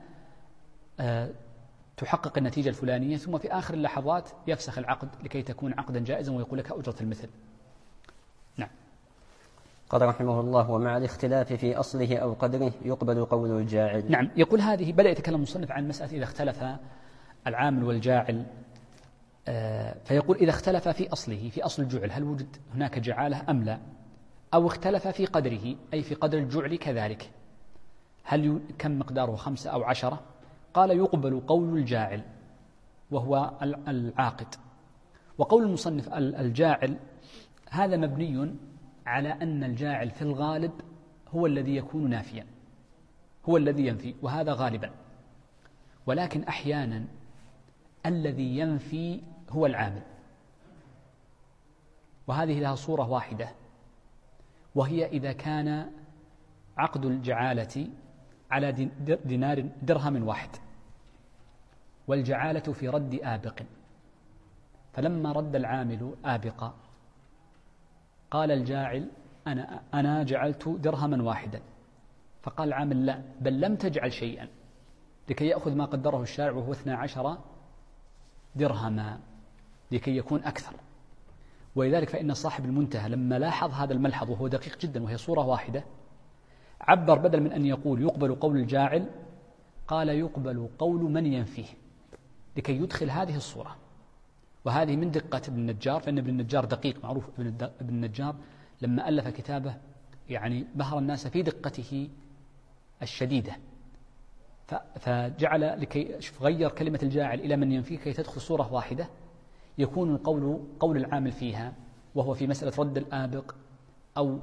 تحقق النتيجة الفلانية، ثم في آخر اللحظات يفسخ العقد لكي تكون عقدا جائزا ويقول لك أجرة المثل. نعم. قال رحمه الله ومع الاختلاف في أصله أو قدره يقبل قول الجاعل. نعم. يقول هذه بدأ يتكلم المصنف عن مسألة إذا اختلف العامل والجاعل، فيقول إذا اختلف في أصله، في أصل الجعل، هل وجد هناك جعالة أم لا، أو اختلف في قدره أي في قدر الجعل كذلك. كم مقداره 5 أو 10؟ قال يقبل قول الجاعل وهو العاقد. وقول المصنف الجاعل هذا مبني على أن الجاعل في الغالب هو الذي يكون نافيا، هو الذي ينفي، وهذا غالبا. ولكن أحيانا الذي ينفي هو العامل، وهذه لها صورة واحدة، وهي إذا كان عقد الجعالة على درهم واحد، والجعالة في رد آبق، فلما رد العامل آبقا قال الجاعل أنا جعلت درهما واحدا، فقال العامل لا، بل لم تجعل شيئا، لكي يأخذ ما قدره الشارع وهو 12 درهما لكي يكون أكثر. ولذلك فإن صاحب المنتهى لما لاحظ هذا الملحظ وهو دقيق جدا وهي صورة واحدة، عبر بدل من أن يقول يقبل قول الجاعل قال يقبل قول من ينفيه، لكي يدخل هذه الصورة. وهذه من دقة ابن النجار، فإن ابن النجار دقيق معروف. ابن النجار لما ألف كتابه يعني بهر الناس في دقته الشديدة، فجعل لكي غير كلمة الجاعل إلى من ينفيه كي تدخل صورة واحدة، يكون قول العامل فيها وهو في مسألة رد الآبق أو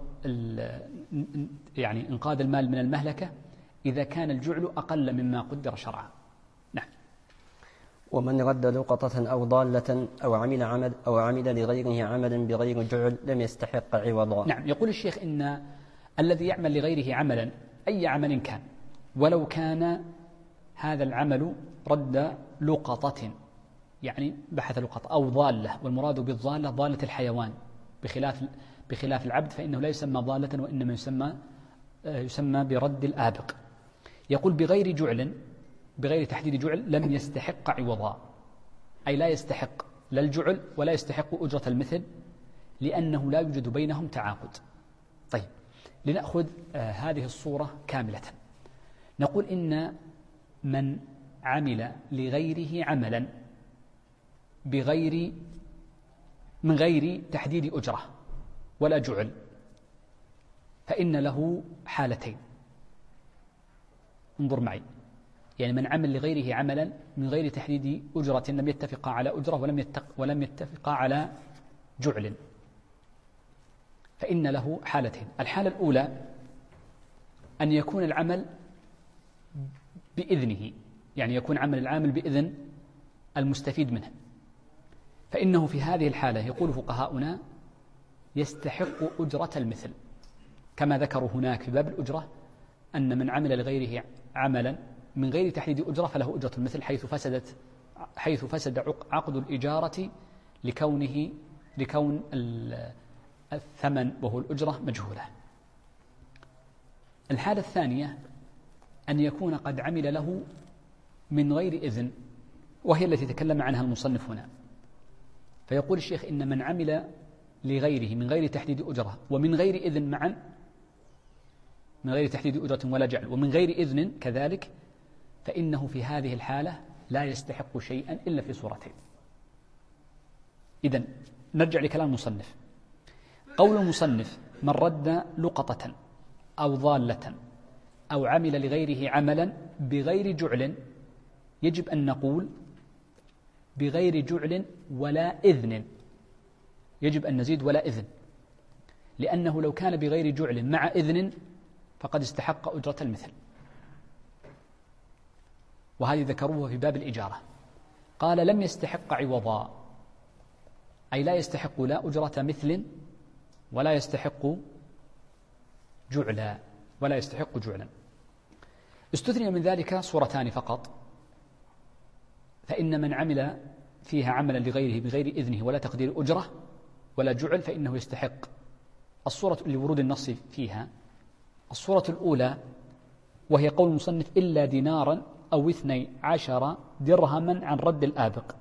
يعني إنقاذ المال من المهلكة إذا كان الجعل أقل مما قدر شرعا. نعم. ومن رد لقطة أو ضالة أو عمل لغيره عملا بغير جعل لم يستحق عوضا. نعم. يقول الشيخ إن الذي يعمل لغيره عملا أي عمل كان، ولو كان هذا العمل رد لقطة يعني بحث لقطة أو ضالة، والمراد بالضالة ضالة الحيوان بخلاف العبد فإنه لا يسمى ضالة وإنما يسمى برد الآبق. يقول بغير جعل، بغير تحديد جعل لم يستحق عوضا، أي لا يستحق لا الجعل ولا يستحق أجرة المثل لأنه لا يوجد بينهم تعاقد. طيب لنأخذ هذه الصورة كاملة. نقول إن من عمل لغيره عملا من غير تحديد أجرة ولا جعل فإن له حالتين. انظر معي، يعني من عمل لغيره عملا من غير تحديد أجرة لم يتفقا على أجرة ولم يتفقا على جعل فإن له حالتين. الحالة الأولى أن يكون العمل بإذنه، يعني يكون عمل العامل بإذن المستفيد منه، فإنه في هذه الحالة يقول فقهاؤنا يستحق أجرة المثل، كما ذكروا هناك في باب الأجرة أن من عمل لغيره عملا من غير تحديد أجرة فله أجرة المثل حيث فسد عقد الإجارة لكون الثمن وهو الأجرة مجهولة. الحالة الثانية أن يكون قد عمل له من غير إذن، وهي التي تكلم عنها المصنف هنا. فيقول الشيخ إن من عمل لغيره من غير تحديد أجرة ومن غير إذن معا، من غير تحديد أجرة ولا جعل ومن غير إذن كذلك، فإنه في هذه الحالة لا يستحق شيئا إلا في صورتين. إذن نرجع لكلام المصنف. قول المصنف من رد لقطة أو ضالة أو عمل لغيره عملا بغير جعل، يجب أن نقول بغير جعل ولا إذن، يجب أن نزيد ولا إذن، لأنه لو كان بغير جعل مع إذن فقد استحق أجرة المثل، وهذه ذكروه في باب الإجارة. قال لم يستحق عوضا، أي لا يستحق لا أجرة مثل ولا يستحق جعلا ولا يستحق جعلا. استثني من ذلك صورتان فقط، فإن من عمل فيها عملا لغيره بغير إذنه ولا تقدير أجرة ولا جعل فإنه يستحق. الصورة لورود النص فيها الصورة الأولى وهي قول المصنف إلا دينارا أو 12 درهما عن رد الآبق،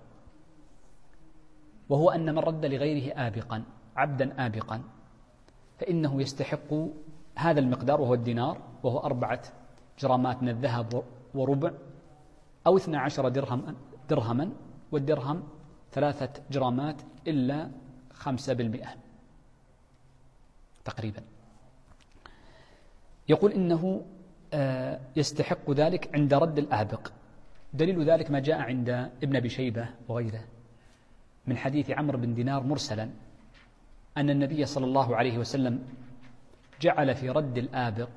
وهو أن من رد لغيره آبقا عبدا آبقا فإنه يستحق هذا المقدار وهو الدينار، وهو 4 جرامات من الذهب وربع، أو 12 درهما، والدرهم 3 جرامات إلا 5% تقريبا. يقول إنه يستحق ذلك عند رد الآبق. دليل ذلك ما جاء عند ابن أبي شيبة وغيره من حديث عمرو بن دينار مرسلا أن النبي صلى الله عليه وسلم جعل في رد الآبق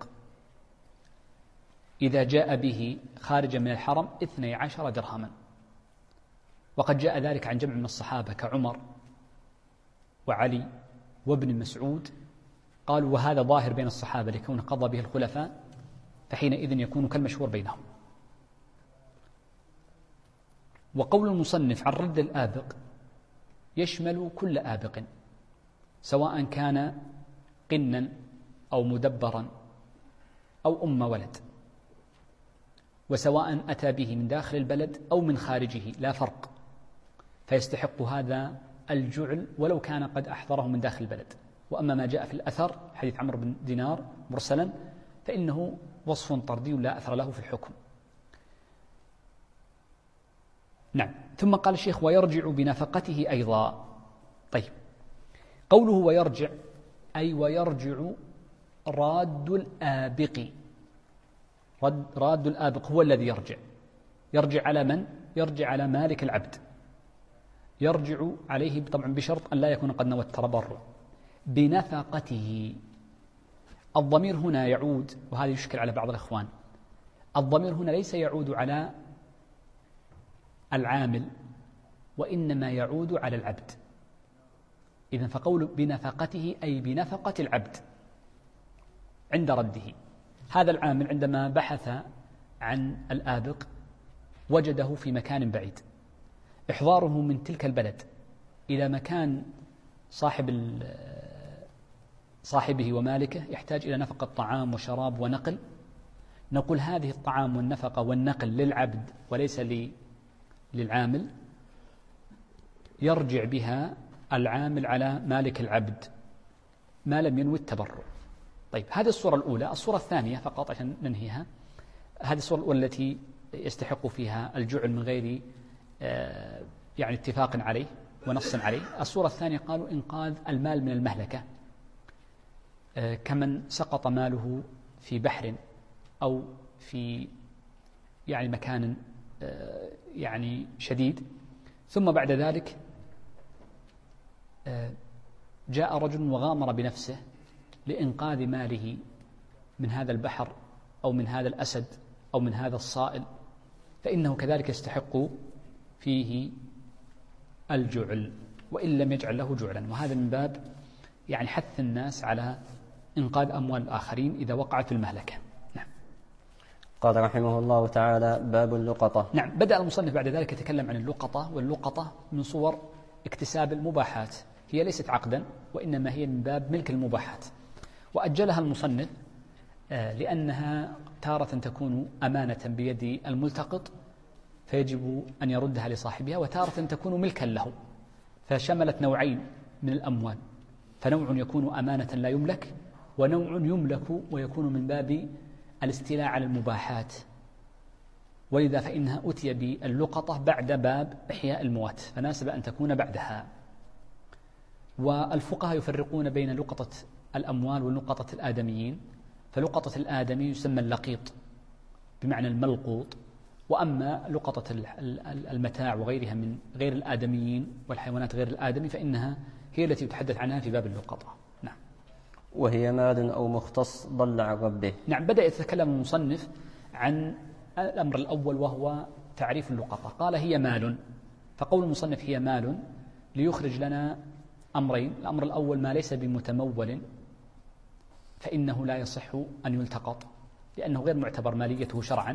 إذا جاء به خارجا من الحرم 12 درهما، وقد جاء ذلك عن جمع من الصحابة كعمر وعلي وابن مسعود، قالوا وهذا ظاهر بين الصحابة لكون قضى به الخلفاء، فحينئذ يكون كالمشهور بينهم. وقول المصنف عن رد الآبق يشمل كل آبق سواء كان قنا أو مدبرا أو أم ولد، وسواء أتى به من داخل البلد أو من خارجه لا فرق، فيستحق هذا الجعل ولو كان قد أحضره من داخل البلد. وأما ما جاء في الأثر حديث عمرو بن دينار مرسلا فإنه وصف طردي لا أثر له في الحكم. نعم. ثم قال الشيخ ويرجع بنفقته أيضا. طيب، قوله ويرجع أي ويرجع راد الآبق. راد الآبق هو الذي يرجع. يرجع على من؟ يرجع على مالك العبد، يرجع عليه طبعا بشرط أن لا يكون قد نوى التبرع بنفقته. الضمير هنا يعود، وهذا يشكل على بعض الإخوان، الضمير هنا ليس يعود على العامل وإنما يعود على العبد. إذن فقول بنفقته أي بنفقة العبد عند رده. هذا العامل عندما بحث عن الآبق وجده في مكان بعيد، إحضاره من تلك البلد إلى مكان صاحبه ومالكه يحتاج إلى نفقة طعام وشراب ونقل، نقول هذه الطعام والنفقة والنقل للعبد وليس للعامل، يرجع بها العامل على مالك العبد ما لم ينوي التبرع. طيب، هذه الصورة الأولى. الصورة الثانية فقط عشان ننهيها، هذه الصورة الأولى التي يستحق فيها الجعل من غير يعني اتفاق عليه ونص عليه. الصورة الثانية قالوا إنقاذ المال من المهلكة، كمن سقط ماله في بحر أو في يعني مكان يعني شديد، ثم بعد ذلك جاء رجل وغامر بنفسه لإنقاذ ماله من هذا البحر أو من هذا الأسد أو من هذا الصائل، فإنه كذلك يستحق فيه الجعل وإن لم يجعل له جعلا. وهذا من باب يعني حث الناس على إنقاذ أموال الآخرين إذا وقعت في المهلكة. نعم. قال رحمه الله تعالى باب اللقطة. نعم. بدأ المصنف بعد ذلك يتكلم عن اللقطة، واللقطة من صور اكتساب المباحات، هي ليست عقدا وإنما هي من باب ملك المباحات، وأجلها المصنف لأنها تارة تكون أمانة بيد الملتقط فيجب أن يردها لصاحبها، وتارة تكون ملكا له، فشملت نوعين من الأموال، فنوع يكون أمانة لا يملك، ونوع يملك ويكون من باب الاستيلاء على المباحات، ولذا فإنها أتي باللقطة بعد باب إحياء الموات، فناسب أن تكون بعدها. والفقهاء يفرقون بين لقطة الأموال ولقطة الآدميين، فلقطة الآدمي يسمى اللقيط بمعنى الملقوط، وأما لقطة المتاع وغيرها من غير الآدميين والحيوانات غير الآدمي فإنها هي التي يتحدث عنها في باب اللقطة. نعم. وهي مال أو مختص ضل عن ربه. نعم. بدأ يتكلم المصنف عن الأمر الأول وهو تعريف اللقطة. قال هي مال، فقول المصنف هي مال ليخرج لنا أمرين. الأمر الأول ما ليس بمتمول فإنه لا يصح أن يلتقط لأنه غير معتبر ماليته شرعا،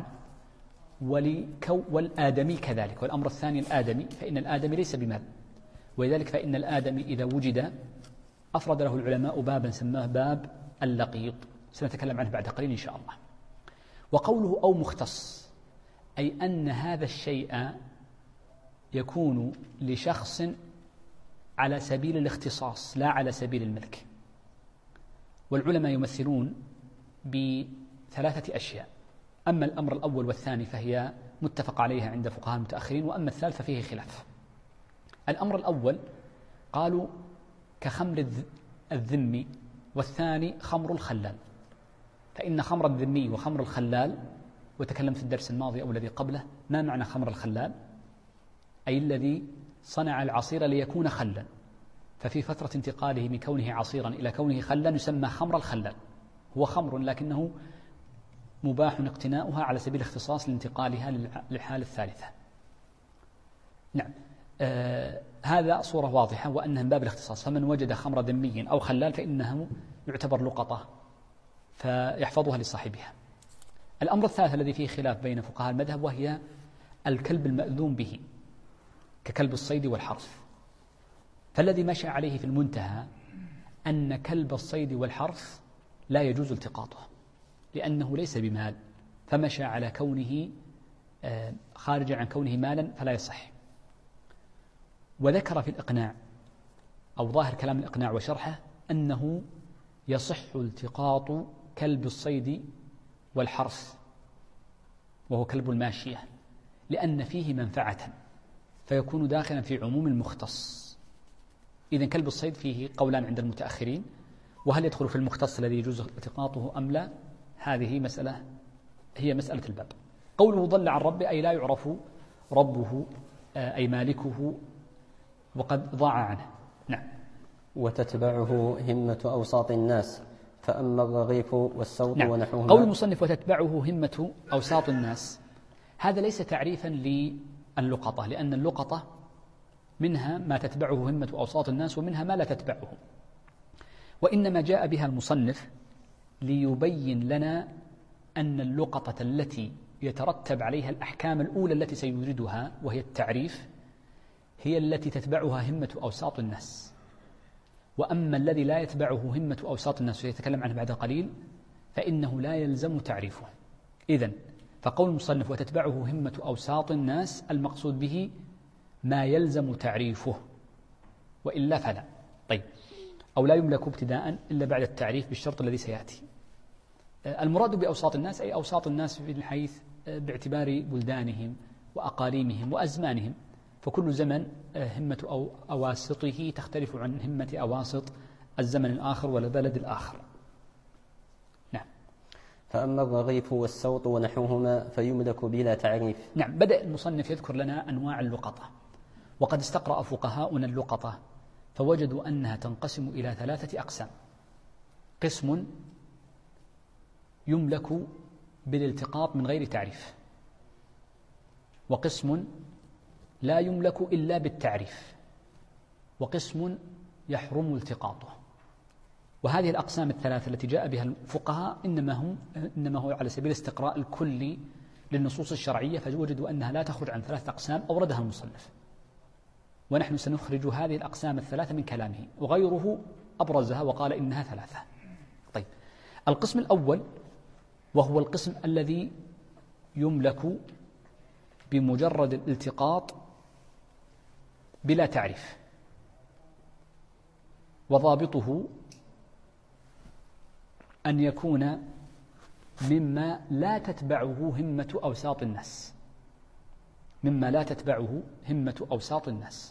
والآدمي كذلك. والأمر الثاني الآدمي، فإن الآدمي ليس بمال، ولذلك فإن الآدمي إذا وجد أفرد له العلماء بابا سماه باب اللقيط، سنتكلم عنه بعد قليل إن شاء الله. وقوله أو مختص أي أن هذا الشيء يكون لشخص على سبيل الاختصاص لا على سبيل الملك. والعلماء يمثلون بثلاثة أشياء، أما الأمر الأول والثاني فهي متفق عليها عند فقهاء المتأخرين، وأما الثالث ففيه خلاف. الأمر الأول قالوا كخمر الذم، والثاني خمر الخلال. فإن خمر الذمي وخمر الخلال، وتكلمت في الدرس الماضي أو الذي قبله ما معنى خمر الخلال، أي الذي صنع العصير ليكون خلا، ففي فترة انتقاله من كونه عصيرا إلى كونه خلا يسمى خمر الخلال، هو خمر لكنه مباح اقتناؤها على سبيل الاختصاص لانتقالها للحالة الثالثة. نعم، هذا صورة واضحة وأنها من باب الاختصاص، فمن وجد خمر ذمي أو خلال فإنه يعتبر لقطة فيحفظها لصاحبها. الأمر الثالث الذي فيه خلاف بين فقهاء المذهب وهي الكلب المأذون به ككلب الصيد والحرث، فالذي مشى عليه في المنتهى أن كلب الصيد والحرث لا يجوز التقاطه لأنه ليس بمال، فمشى على كونه خارجا عن كونه مالا فلا يصح. وذكر في الإقناع أو ظاهر كلام الإقناع وشرحه أنه يصح التقاط كلب الصيد والحرث وهو كلب الماشية لأن فيه منفعة فيكون داخلا في عموم المختص. إذن كلب الصيد فيه قولان عند المتأخرين، وهل يدخل في المختص الذي يجوز التقاطه أم لا، هذه مسألة هي مسألة الباب. قوله ضل عن ربه أي لا يعرف ربه أي مالكه وقد ضاع عنه. نعم. وتتبعه همة أوساط الناس، فأما الرغيف والسوط نعم. ونحوهما. قول المصنف وتتبعه همة أوساط الناس، هذا ليس تعريفا للقطة، لأن اللقطة منها ما تتبعه همة أوساط الناس ومنها ما لا تتبعه، وإنما جاء بها المصنف ليبين لنا أن اللقطة التي يترتب عليها الأحكام الأولى التي سيوردها وهي التعريف هي التي تتبعها همة أوساط الناس، وأما الذي لا يتبعه همة أوساط الناس ويتكلم عنه بعد قليل فإنه لا يلزم تعريفه. إذن فقول المصنف وتتبعه همة أوساط الناس المقصود به ما يلزم تعريفه، وإلا فلا. طيب، أو لا يملك ابتداء إلا بعد التعريف بالشرط الذي سيأتي. المراد بأوساط الناس أي أوساط الناس في الحيث باعتبار بلدانهم وأقاليمهم وأزمانهم، فكل زمن همة أو أواسطه تختلف عن همة أواسط الزمن الآخر والبلد الآخر. نعم. فأما الرغيف والسوط ونحوهما فيملك بلا تعريف. نعم. بدأ المصنف يذكر لنا أنواع اللقطة، وقد استقرأ فقهاؤنا اللقطة فوجدوا أنها تنقسم إلى 3 أقسام: قسم يملك بالالتقاط من غير تعريف، وقسم لا يملك إلا بالتعريف، وقسم يحرم التقاطه. وهذه الأقسام الثلاثة التي جاء بها الفقهاء إنما هو على سبيل الاستقراء الكلي للنصوص الشرعية، فوجدوا أنها لا تخرج عن 3 أقسام أوردها المصنف، ونحن سنخرج هذه الأقسام الثلاثة من كلامه، وغيره أبرزها وقال إنها 3. طيب، القسم الأول وهو القسم الذي يملك بمجرد الالتقاط بلا تعريف، وضابطه أن يكون مما لا تتبعه همة أوساط الناس، مما لا تتبعه همة أوساط الناس.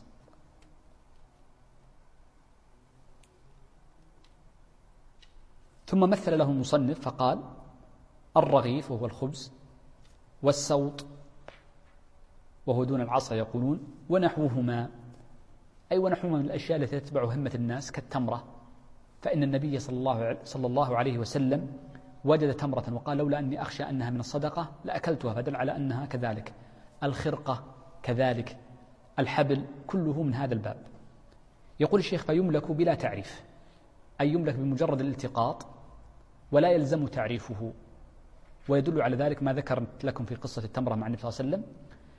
ثم مثل له المصنف فقال: الرغيف وهو الخبز، والسوط وهو دون العصا يقولون، ونحوهما أي ونحوهما من الأشياء التي تتبع همة الناس كالتمرة، فإن النبي صلى الله عليه وسلم وجد تمرة وقال: لولا أني أخشى أنها من الصدقة لأكلتها، فدل على أنها كذلك. الخرقة كذلك، الحبل، كله من هذا الباب. يقول الشيخ: فيملك بلا تعريف، أي يملك بمجرد الالتقاط ولا يلزم تعريفه، ويدل على ذلك ما ذكرت لكم في قصة التمرة مع النبي صلى الله عليه وسلم،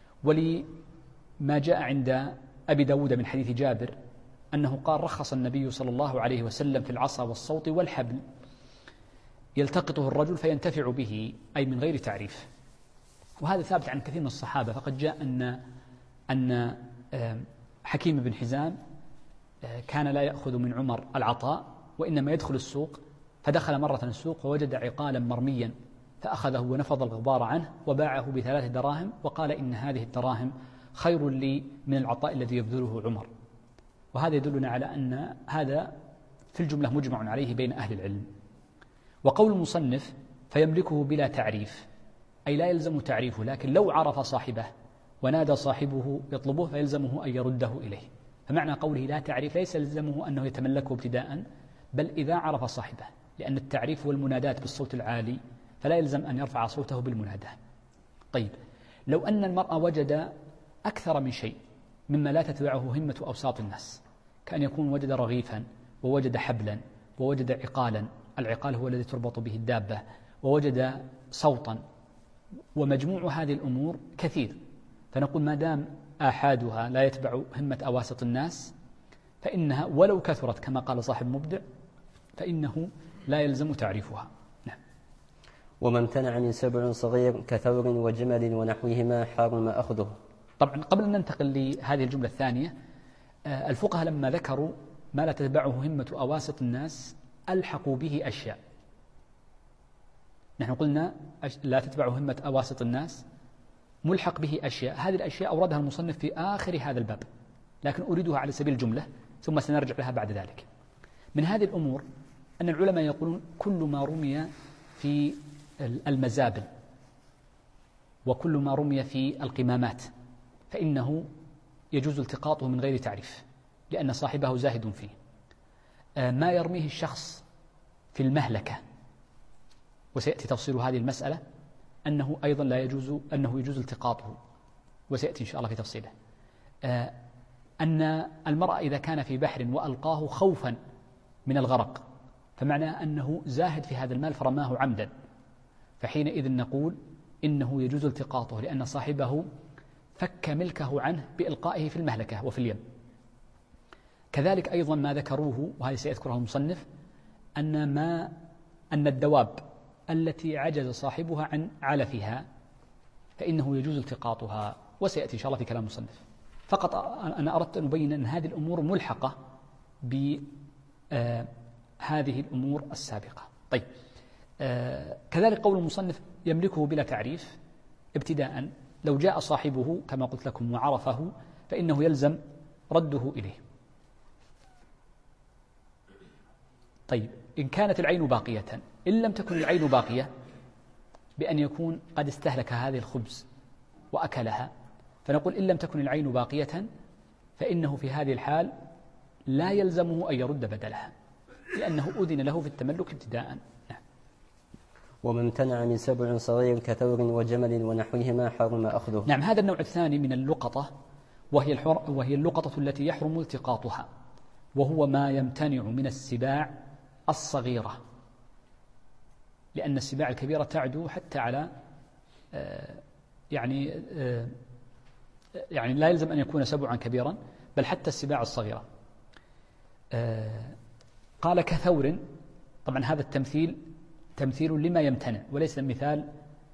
ولما جاء عند أبي داود من حديث جابر أنه قال: رخص النبي صلى الله عليه وسلم في العصا والصوت والحبل يلتقطه الرجل فينتفع به، أي من غير تعريف. وهذا ثابت عن كثير من الصحابة، فقد جاء أن حكيم بن حزام كان لا يأخذ من عمر العطاء وإنما يدخل السوق، فدخل مرة السوق ووجد عقالا مرميا فأخذه ونفض الغبار عنه وباعه ب3 دراهم، وقال: إن هذه الدراهم خير لي من العطاء الذي يبذله عمر. وهذا يدلنا على أن هذا في الجملة مجمع عليه بين أهل العلم. وقول المصنف فيملكه بلا تعريف، أي لا يلزم تعريفه، لكن لو عرف صاحبه ونادى صاحبه يطلبه فيلزمه أن يرده إليه. فمعنى قوله لا تعريف ليس يلزمه أنه يتملكه ابتداء، بل إذا عرف صاحبه، لأن التعريف هو المناداة بالصوت العالي، فلا يلزم أن يرفع صوته بالمناداة. طيب، لو أن المرأة وجد أكثر من شيء مما لا تتبعه همة أوساط الناس، كأن يكون وجد رغيفا ووجد حبلا ووجد عقالا، العقال هو الذي تربط به الدابة، ووجد صوتا، ومجموع هذه الأمور كثير، فنقول ما دام آحادها لا يتبع همة أواسط الناس فإنها ولو كثرت كما قال صاحب مبدع فإنه لا يلزم تعريفها. نعم. وما امتنع من سبع صغير كثور وجمل ونحوهما حرم أخذه. طبعا قبل أن ننتقل لهذه الجملة الثانية، الفقهاء لما ذكروا ما لا تتبعه همة أواسط الناس ألحقوا به أشياء. نحن قلنا لا تتبعه همة أواسط الناس، ملحق به أشياء، هذه الأشياء أوردها المصنف في آخر هذا الباب، لكن أريدها على سبيل الجملة ثم سنرجع لها بعد ذلك. من هذه الأمور أن العلماء يقولون كل ما رمي في المزابل وكل ما رمي في القمامات فإنه يجوز التقاطه من غير تعريف، لأن صاحبه زاهد فيه. ما يرميه الشخص في المهلكة، وسيأتي تفصيل هذه المسألة، أنه أيضا لا يجوز، أنه يجوز التقاطه، وسيأتي إن شاء الله في تفصيله. أن المرأة إذا كان في بحر وألقاه خوفا من الغرق، فمعناه أنه زاهد في هذا المال فرماه عمدا، فحينئذ نقول إنه يجوز التقاطه، لأن صاحبه فك ملكه عنه بإلقائه في المهلكة وفي اليم. كذلك أيضا ما ذكروه، وهذا سيذكرها المصنف، أن الدواب التي عجز صاحبها عن علفها فإنه يجوز التقاطها، وسيأتي إن شاء الله في كلام المصنف. فقط أنا أردت أن أبين أن هذه الأمور ملحقة بهذه الأمور السابقة. طيب، كذلك قول المصنف يملكه بلا تعريف ابتداء، لو جاء صاحبه كما قلت لكم وعرفه فإنه يلزم رده إليه. طيب، إن كانت العين باقية، إن لم تكن العين باقية بأن يكون قد استهلك هذه الخبز وأكلها، فنقول إن لم تكن العين باقية فإنه في هذه الحال لا يلزمه أن يرد بدلها، لأنه أذن له في التملك ابتداء. نعم. ومن امتنع من سبع صغير كثور وجمل ونحوهما حرم أخذه. نعم، هذا النوع الثاني من اللقطة، وهي اللقطة التي يحرم التقاطها، وهو ما يمتنع من السباع الصغيرة، لأن السباع الكبيرة تعدو حتى على يعني لا يلزم أن يكون سبعا كبيرا، بل حتى السباع الصغيرة. قال كثور، طبعا هذا التمثيل تمثيل لما يمتنع وليس مثال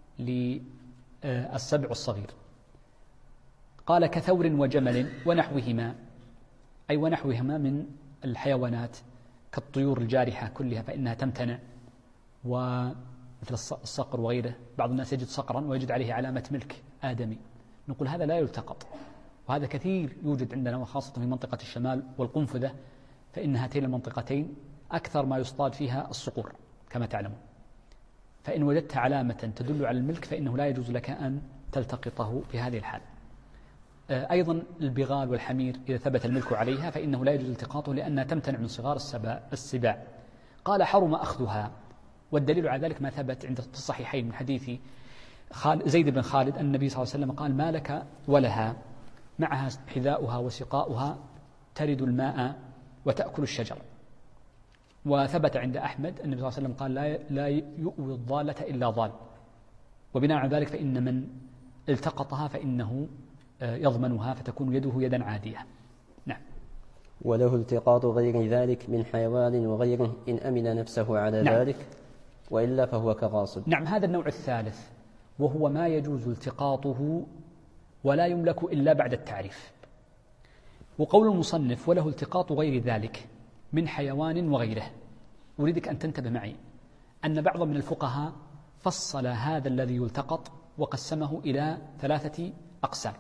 للسبع الصغير. قال كثور وجمل ونحوهما، أي ونحوهما من الحيوانات كالطيور الجارحة كلها فإنها تمتنع، ومثل الصقر وغيره. بعض الناس يجد صقرا ويجد عليه علامة ملك آدمي، نقول هذا لا يلتقط، وهذا كثير يوجد عندنا، وخاصة في منطقة الشمال والقنفذة، فإن هاتين المنطقتين أكثر ما يصطاد فيها الصقور كما تعلمون. فإن وجدت علامة تدل على الملك فإنه لا يجوز لك أن تلتقطه في هذه الحال. أيضا البغال والحمير إذا ثبت الملك عليها فإنه لا يجوز التقاطه، لأنها تمتنع من صغار السباع. قال حرم أخذها، والدليل على ذلك ما ثبت عند الصحيحين من حديث زيد بن خالد أن النبي صلى الله عليه وسلم قال ما لك ولها معها حذاؤها وسقاؤها ترد الماء وتأكل الشجر. وثبت عند أحمد أن النبي صلى الله عليه وسلم قال لا يؤوي الضالة إلا ضال، وبناء على ذلك فإن من التقطها فإنه يضمنها فتكون يده يدا عادية. نعم. وله التقاط غير ذلك من حيوان وغيره إن أمن نفسه على ذلك، وإلا فهو كغاصب. نعم، هذا النوع الثالث، وهو ما يجوز التقاطه ولا يملك إلا بعد التعريف. وقول المصنف وله التقاط غير ذلك من حيوان وغيره، أريدك أن تنتبه معي أن بعض من الفقهاء فصل هذا الذي يلتقط وقسمه إلى 3 أقسام.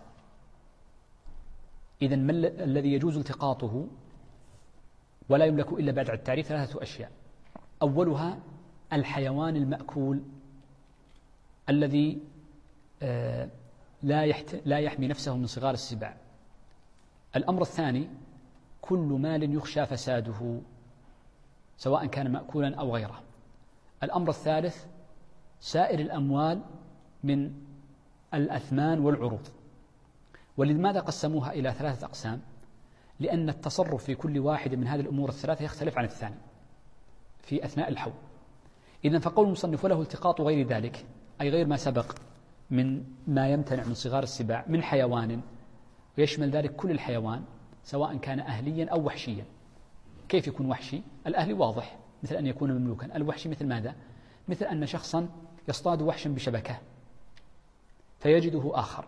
إذن الذي يجوز التقاطه ولا يملك إلا بعد التعريف 3 أشياء. أولها الحيوان المأكول الذي لا يحمي نفسه من صغار السباع. الأمر الثاني كل مال يخشى فساده سواء كان مأكولا أو غيره. الأمر الثالث سائر الأموال من الأثمان والعروض. ولماذا قسموها إلى 3 أقسام؟ لأن التصرف في كل واحد من هذه الأمور الثلاثة يختلف عن الثاني في أثناء الحول. إذن فقول المصنف وله التقاط غير ذلك، أي غير ما سبق من ما يمتنع من صغار السباع من حيوان، ويشمل ذلك كل الحيوان سواء كان أهليا أو وحشيا. كيف يكون وحشي؟ الأهلي واضح مثل أن يكون مملوكا. الوحشي مثل ماذا؟ مثل أن شخصا يصطاد وحشا بشبكة فيجده آخر،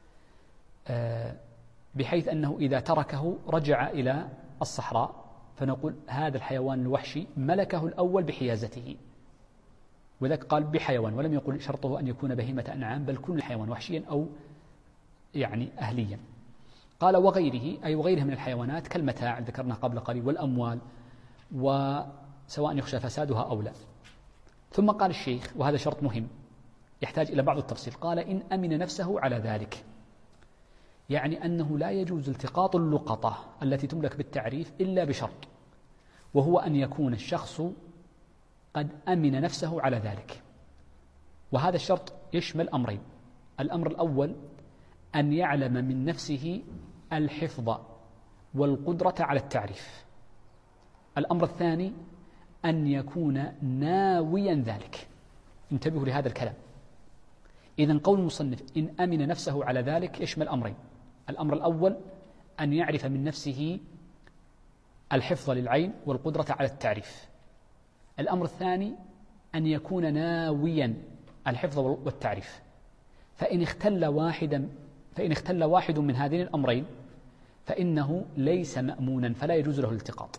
بحيث أنه إذا تركه رجع إلى الصحراء، فنقول هذا الحيوان الوحشي ملكه الأول بحيازته، وذلك قال بحيوان ولم يقل شرطه أن يكون بهيمة أنعام، بل كل الحيوان وحشيا أو يعني أهليا. قال وغيره، أي وغيره من الحيوانات كالمتاع ذكرنا قبل قليل والأموال، وسواء يخشى فسادها أو لا. ثم قال الشيخ وهذا شرط مهم يحتاج إلى بعض التفصيل، قال إن أمن نفسه على ذلك، يعني أنه لا يجوز التقاط اللقطة التي تملك بالتعريف إلا بشرط، وهو أن يكون الشخص قد أمن نفسه على ذلك. وهذا الشرط يشمل أمرين: الأمر الأول أن يعلم من نفسه الحفظ والقدرة على التعريف. الأمر الثاني أن يكون ناويا ذلك. انتبهوا لهذا الكلام. إذن قول المصنف إن أمن نفسه على ذلك يشمل أمرين: الأمر الأول أن يعرف من نفسه الحفظ للعين والقدرة على التعريف. الأمر الثاني أن يكون ناويا الحفظ والتعريف. فإن اختل واحد من هذين الأمرين فإنه ليس مأمونا، فلا يجوز له الالتقاط.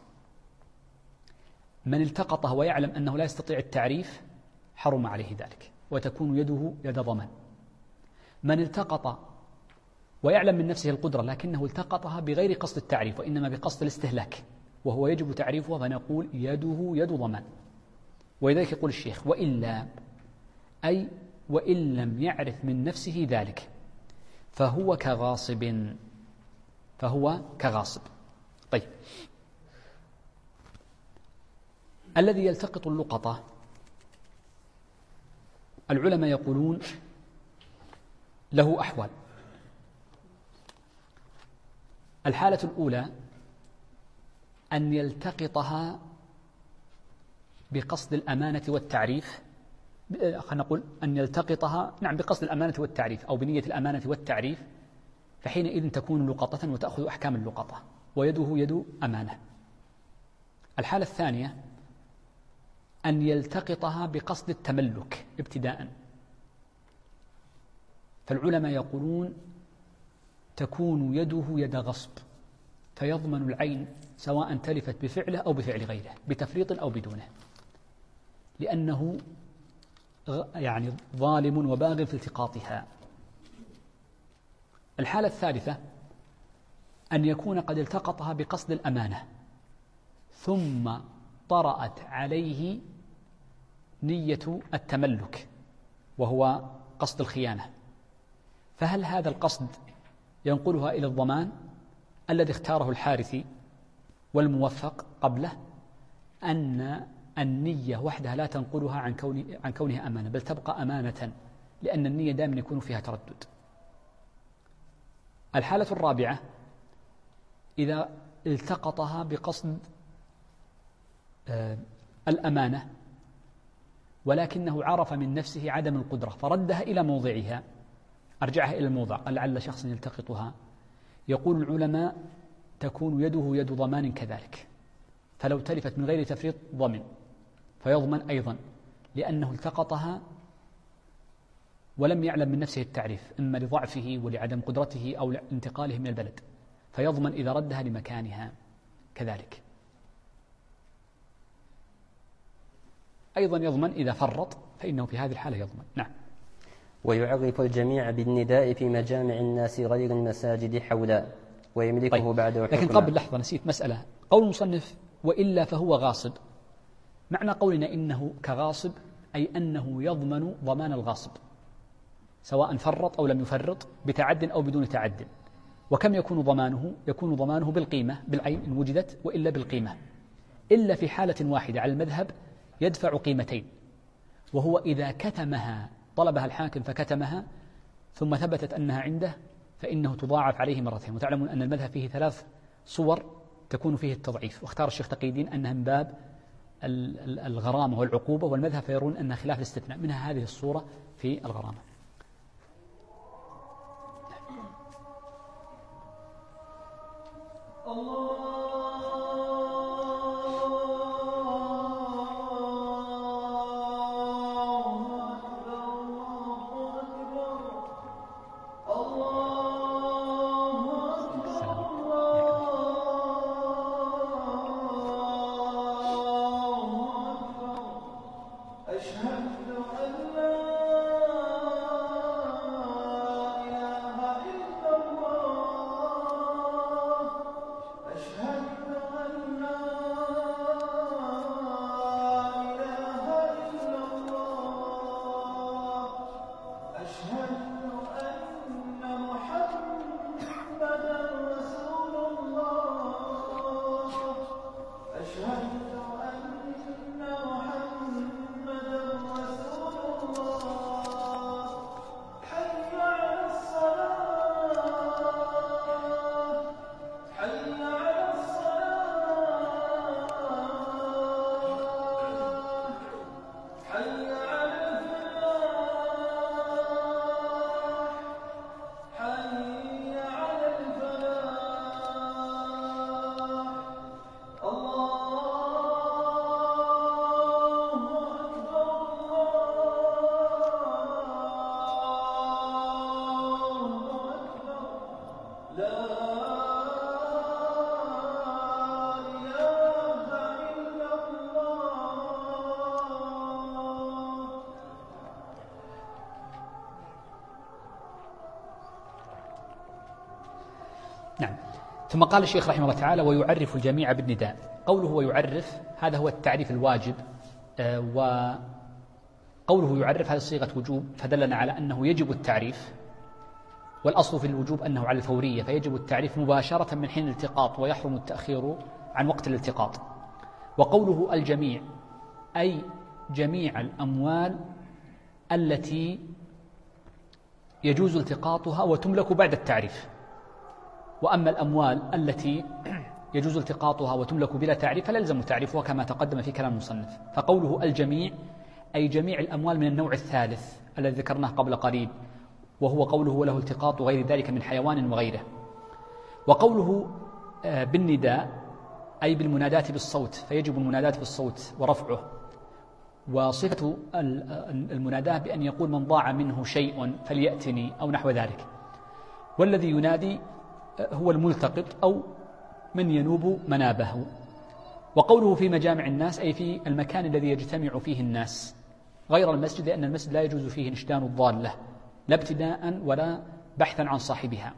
من التقطه ويعلم أنه لا يستطيع التعريف حرم عليه ذلك، وتكون يده يد ضمان. من التقط ويعلم من نفسه القدرة لكنه التقطها بغير قصد التعريف وإنما بقصد الاستهلاك وهو يجب تعريفه، فنقول يده يد ضمان. ولذلك يقول الشيخ وإلا، أي وإن لم يعرف من نفسه ذلك فهو كغاصب. طيب، الذي يلتقط اللقطة العلماء يقولون له أحوال. الحالة الأولى أن يلتقطها بقصد الأمانة والتعريف، خلينا نقول أن يلتقطها بقصد الأمانة والتعريف أو بنية الأمانة والتعريف، فحينئذ تكون لقطة وتأخذ أحكام اللقطة ويده يد أمانة. الحالة الثانية أن يلتقطها بقصد التملك ابتداء، فالعلماء يقولون تكون يده يد غصب، فيضمن العين سواء تلفت بفعله أو بفعل غيره بتفريط أو بدونه، لأنه يعني ظالم وباغ في التقاطها. الحالة الثالثة أن يكون قد التقطها بقصد الأمانة ثم طرأت عليه نية التملك وهو قصد الخيانة، فهل هذا القصد ينقلها إلى الضمان الذي اختاره الحارثي والموفق قبله، أن النية وحدها لا تنقلها عن كونها أمانة، بل تبقى أمانة، لأن النية دائما يكون فيها تردد. الحالة الرابعة إذا التقطها بقصد الأمانة ولكنه عرف من نفسه عدم القدرة فردها إلى موضعها، أرجعها إلى الموضع، لعل شخص يلتقطها، يقول العلماء تكون يده يد ضمان كذلك، فلو تلفت من غير تفريط ضمن فيضمن أيضا، لأنه التقطها ولم يعلم من نفسه التعريف، إما لضعفه ولعدم قدرته أو لانتقاله من البلد، فيضمن إذا ردها لمكانها كذلك. أيضا يضمن إذا فرط، فإنه في هذه الحالة يضمن. نعم. ويعرف الجميع بالنداء في مجامع الناس غير المساجد حولا ويملكه طيب. بعده حكما. لكن قبل لحظة نسيت مسألة، قول المصنف وإلا فهو غاصب، معنى قولنا إنه كغاصب أي أنه يضمن ضمان الغاصب، سواء فرط أو لم يفرط، بتعد أو بدون تعد. وكم يكون ضمانه؟ يكون ضمانه بالقيمة بالعين إن وجدت، وإلا بالقيمة، إلا في حالة واحدة على المذهب يدفع قيمتين، وهو إذا كتمها، طلبها الحاكم فكتمها ثم ثبتت أنها عنده، فإنه تضاعف عليه مرتين. وتعلمون أن المذهب فيه 3 صور تكون فيه التضعيف، واختار الشيخ تقي الدين أنها من باب الغرامة والعقوبة، والمذهب فيرون أنها خلاف الاستثناء، منها هذه الصورة في الغرامة. نعم. ثم قال الشيخ رحمه الله تعالى: ويعرف الجميع بالنداء. قوله ويعرف هذا هو التعريف الواجب، وقوله يعرف هذه صيغة وجوب، فدلنا على أنه يجب التعريف، والأصل في الوجوب أنه على الفورية، فيجب التعريف مباشرة من حين الالتقاط، ويحرم التأخير عن وقت الالتقاط. وقوله الجميع أي جميع الأموال التي يجوز التقاطها وتملك بعد التعريف. وأما الأموال التي يجوز التقاطها وتملك بلا تعريف فلا يلزم تعريفها كما تقدم في كلام المصنف. فقوله الجميع أي جميع الأموال من النوع الثالث الذي ذكرناه قبل قليل، وهو قوله وله التقاط غير ذلك من حيوان وغيره. وقوله بالنداء أي بالمناداة بالصوت، فيجب المناداة بالصوت ورفعه. وصفة المناداة بأن يقول من ضاع منه شيء فليأتني أو نحو ذلك. والذي ينادي هو الملتقط أو من ينوب منابه. وقوله في مجامع الناس أي في المكان الذي يجتمع فيه الناس غير المسجد، لأن المسجد لا يجوز فيه نشدان الضالة لا ابتداء ولا بحثا عن صاحبها،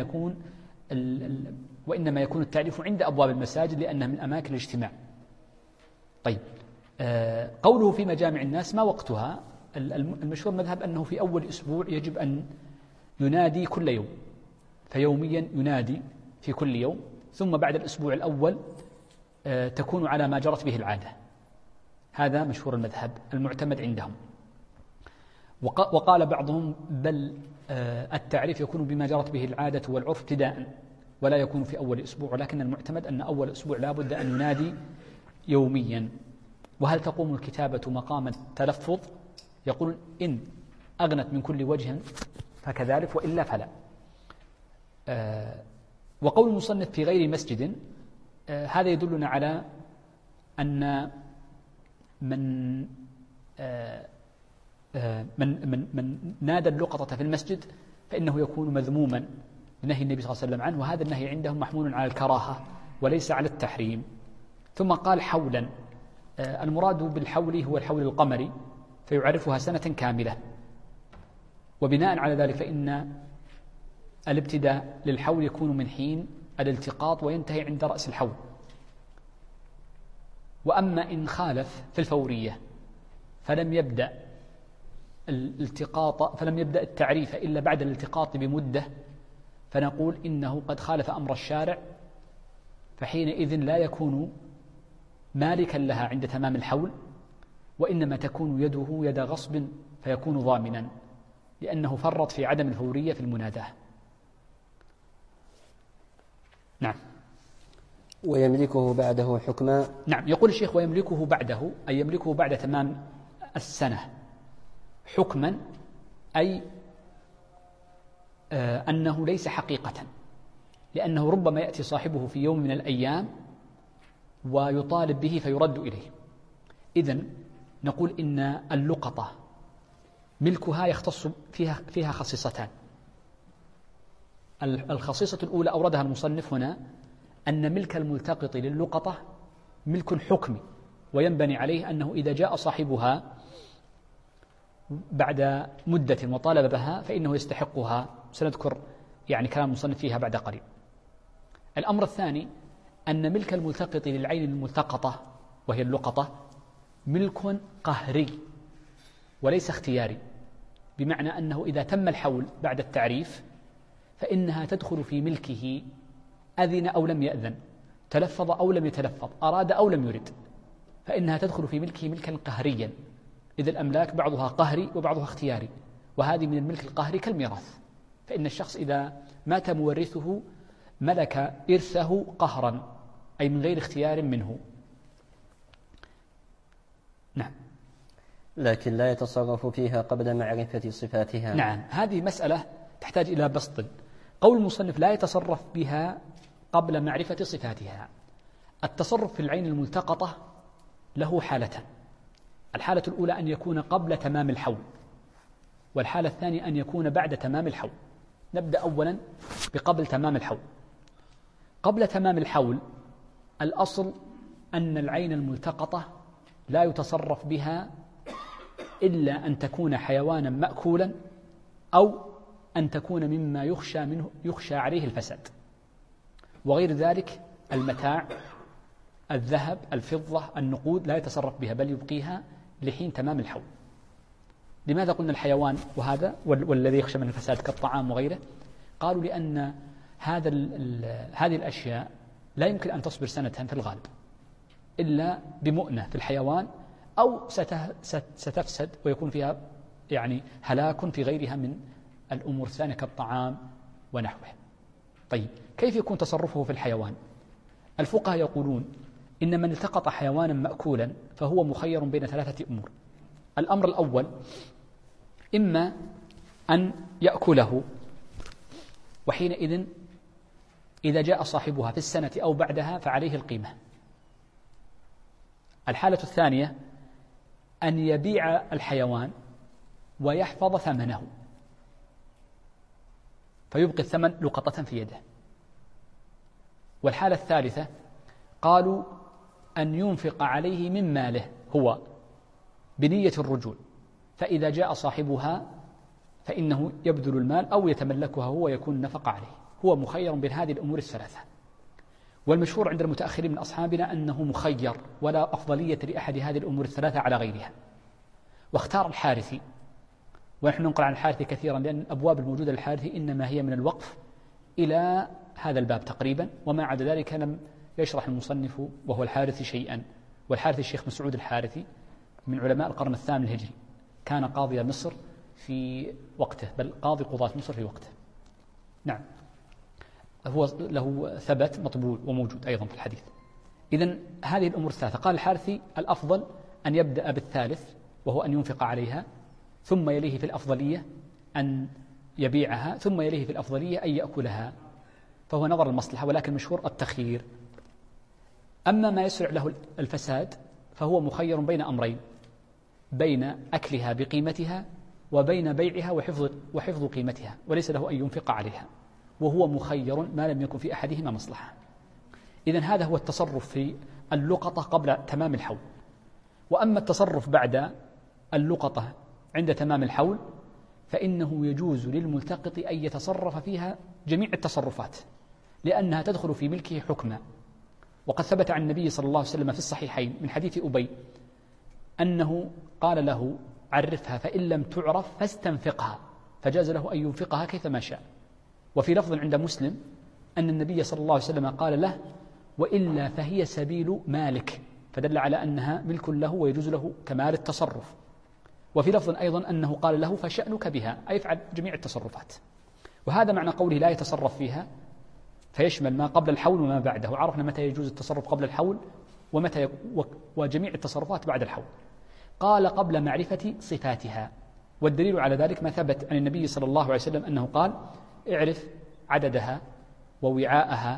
وإنما يكون التعريف عند أبواب المساجد لأنها من أماكن الاجتماع. طيب، قوله في مجامع الناس ما وقتها؟ المشهور مذهب أنه في أول أسبوع يجب أن ينادي كل يوم، فيوميا ينادي في كل يوم، ثم بعد الأسبوع الأول تكون على ما جرت به العادة. هذا مشهور المذهب المعتمد عندهم. وقال بعضهم بل التعريف يكون بما جرت به العادة والعرف ابتداء، ولا يكون في أول أسبوع، ولكن المعتمد أن أول أسبوع لا بد أن ينادي يوميا. وهل تقوم الكتابة مقام التلفظ؟ يقول إن أغنت من كل وجه فكذلك، وإلا فلا. وقول المصنف في غير مسجد، هذا يدلنا على أن من نادى اللقطة في المسجد فإنه يكون مذموما لنهي النبي صلى الله عليه وسلم عنه، وهذا النهي عندهم محمول على الكراهة وليس على التحريم. ثم قال حولا، المراد بالحول هو الحول القمري، فيعرفها سنة كاملة. وبناء على ذلك فإن الابتداء للحول يكون من حين الالتقاط وينتهي عند رأس الحول. وأما إن خالف في الفورية فلم يبدأ الالتقاط فلم يبدأ التعريف إلا بعد الالتقاط بمدة، فنقول إنه قد خالف أمر الشارع، فحينئذ لا يكون مالكا لها عند تمام الحول، وإنما تكون يده يد غصب فيكون ضامنا، لأنه فرط في عدم الفورية في المناداة. نعم. ويملكه بعده حكما. نعم، يقول الشيخ ويملكه بعده، أي يملكه بعد تمام السنة حكما، أي أنه ليس حقيقة، لأنه ربما يأتي صاحبه في يوم من الأيام ويطالب به فيرد إليه. إذن نقول إن اللقطة ملكها يختص فيها خصيصتان. الخصيصة الأولى أوردها المصنف هنا، أن ملك الملتقط للقطة ملك حكمي، وينبني عليه أنه إذا جاء صاحبها بعد مدة وطالب بها فإنه يستحقها. سنذكر يعني كلام المصنف فيها بعد قليل. الأمر الثاني أن ملك الملتقط للعين الملتقطة وهي اللقطة ملك قهري وليس اختياري، بمعنى أنه إذا تم الحول بعد التعريف فإنها تدخل في ملكه، أذن أو لم يأذن، تلفظ أو لم يتلفظ، أراد أو لم يرد، فإنها تدخل في ملكه ملكا قهريا. إذا الأملاك بعضها قهري وبعضها اختياري، وهذه من الملك القهري كالميراث، فإن الشخص إذا مات مورثه ملك إرثه قهرا، أي من غير اختيار منه. نعم. لكن لا يتصرف فيها قبل معرفة صفاتها. نعم، هذه مسألة تحتاج إلى بسط. قول المصنف لا يتصرف بها قبل معرفة صفاتها. التصرف في العين الملتقطة له حالتان. الحالة الأولى أن يكون قبل تمام الحول، والحالة الثانية أن يكون بعد تمام الحول. نبدأ أولا بقبل تمام الحول. قبل تمام الحول الأصل أن العين الملتقطة لا يتصرف بها إلا أن تكون حيوانا مأكولا، أو أن تكون مما يخشى عليه الفساد، وغير ذلك المتاع الذهب الفضة النقود لا يتصرف بها، بل يبقيها لحين تمام الحول. لماذا قلنا الحيوان وهذا والذي يخشى من الفساد كالطعام وغيره؟ قالوا لأن هذه الأشياء لا يمكن أن تصبر سنة في الغالب إلا بمؤنة في الحيوان، أو ستفسد ويكون فيها يعني هلاك في غيرها من الأمور الثانية كالطعام ونحوه. طيب، كيف يكون تصرفه في الحيوان؟ الفقهاء يقولون إن من التقط حيوانا مأكولا فهو مخير بين ثلاثة أمور. الأمر الأول إما أن يأكله، وحينئذ إذا جاء صاحبها في السنة أو بعدها فعليه القيمة. الحالة الثانية أن يبيع الحيوان ويحفظ ثمنه، فيبقي الثمن لقطة في يده. والحالة الثالثة قالوا أن ينفق عليه من ماله هو بنية الرجوع، فإذا جاء صاحبها فإنه يبذل المال أو يتملكها هو ويكون نفق عليه. هو مخير بين هذه الأمور الثلاثة. والمشهور عند المتأخرين من أصحابنا أنه مخير ولا أفضلية لأحد هذه الأمور الثلاثة على غيرها. واختار الحارثي، ونحن ننقل عن الحارثي كثيرا لأن الأبواب الموجودة للحارثي إنما هي من الوقف إلى هذا الباب تقريبا، وما عدا ذلك لم يشرح المصنف وهو الحارثي شيئا. والحارثي الشيخ مسعود الحارثي من علماء القرن الثامن الهجري، كان قاضي مصر في وقته، بل قاضي قضاة مصر في وقته. نعم، هو له ثبت مطبوع وموجود أيضا في الحديث. إذن هذه الأمور الثلاثة قال الحارثي الأفضل أن يبدأ بالثالث وهو أن ينفق عليها، ثم يليه في الأفضلية أن يبيعها، ثم يليه في الأفضلية أن يأكلها، فهو نظر المصلحة، ولكن مشهور التخيير. أما ما يسرع له الفساد فهو مخير بين أمرين، بين أكلها بقيمتها وبين بيعها وحفظ قيمتها، وليس له أن ينفق عليها، وهو مخير ما لم يكن في أحدهما مصلحة. إذن هذا هو التصرف في اللقطة قبل تمام الحول. وأما التصرف بعد اللقطة عند تمام الحول فإنه يجوز للملتقط أن يتصرف فيها جميع التصرفات، لأنها تدخل في ملكه حكما. وقد ثبت عن النبي صلى الله عليه وسلم في الصحيحين من حديث أبي أنه قال له عرفها، فإن لم تعرف فاستنفقها، فجاز له أن ينفقها كيفما شاء. وفي لفظ عند مسلم أن النبي صلى الله عليه وسلم قال له: وإلا فهي سبيل مالك، فدل على أنها ملك له ويجوز له كمال التصرف. وفي لفظ أيضا أنه قال له: فشأنك بها، أي افعل جميع التصرفات. وهذا معنى قوله لا يتصرف فيها، فيشمل ما قبل الحول وما بعده، وعرفنا متى يجوز التصرف قبل الحول وجميع التصرفات بعد الحول. قال: قبل معرفة صفاتها. والدليل على ذلك ما ثبت عن النبي صلى الله عليه وسلم أنه قال: اعرف عددها ووعاءها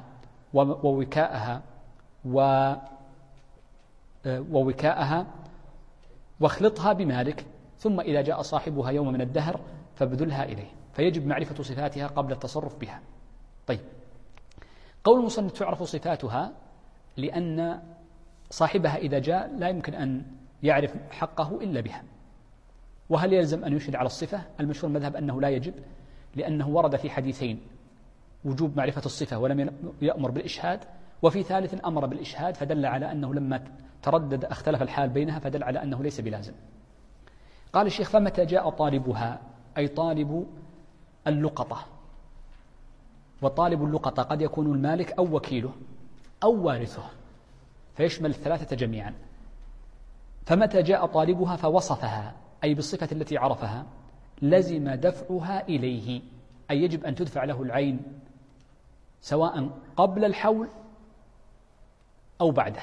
ووكاءها واخلطها بمالك، ثم إذا جاء صاحبها يوم من الدهر فابذلها إليه. فيجب معرفة صفاتها قبل التصرف بها. طيب، قول المصنف تعرف صفاتها لأن صاحبها إذا جاء لا يمكن أن يعرف حقه إلا بها. وهل يلزم أن يشهد على الصفة؟ المشهور المذهب أنه لا يجب، لأنه ورد في حديثين وجوب معرفة الصفة ولم يأمر بالإشهاد، وفي ثالث أمر بالإشهاد، فدل على أنه لما تردد اختلف الحال بينها، فدل على أنه ليس بلازم. قال الشيخ: فمتى جاء طالبها، أي طالب اللقطة. وطالب اللقطة قد يكون المالك أو وكيله أو وارثه، فيشمل الثلاثة جميعا. فمتى جاء طالبها فوصفها، أي بالصفة التي عرفها، لزم دفعها إليه، أي يجب أن تدفع له العين سواء قبل الحول أو بعده،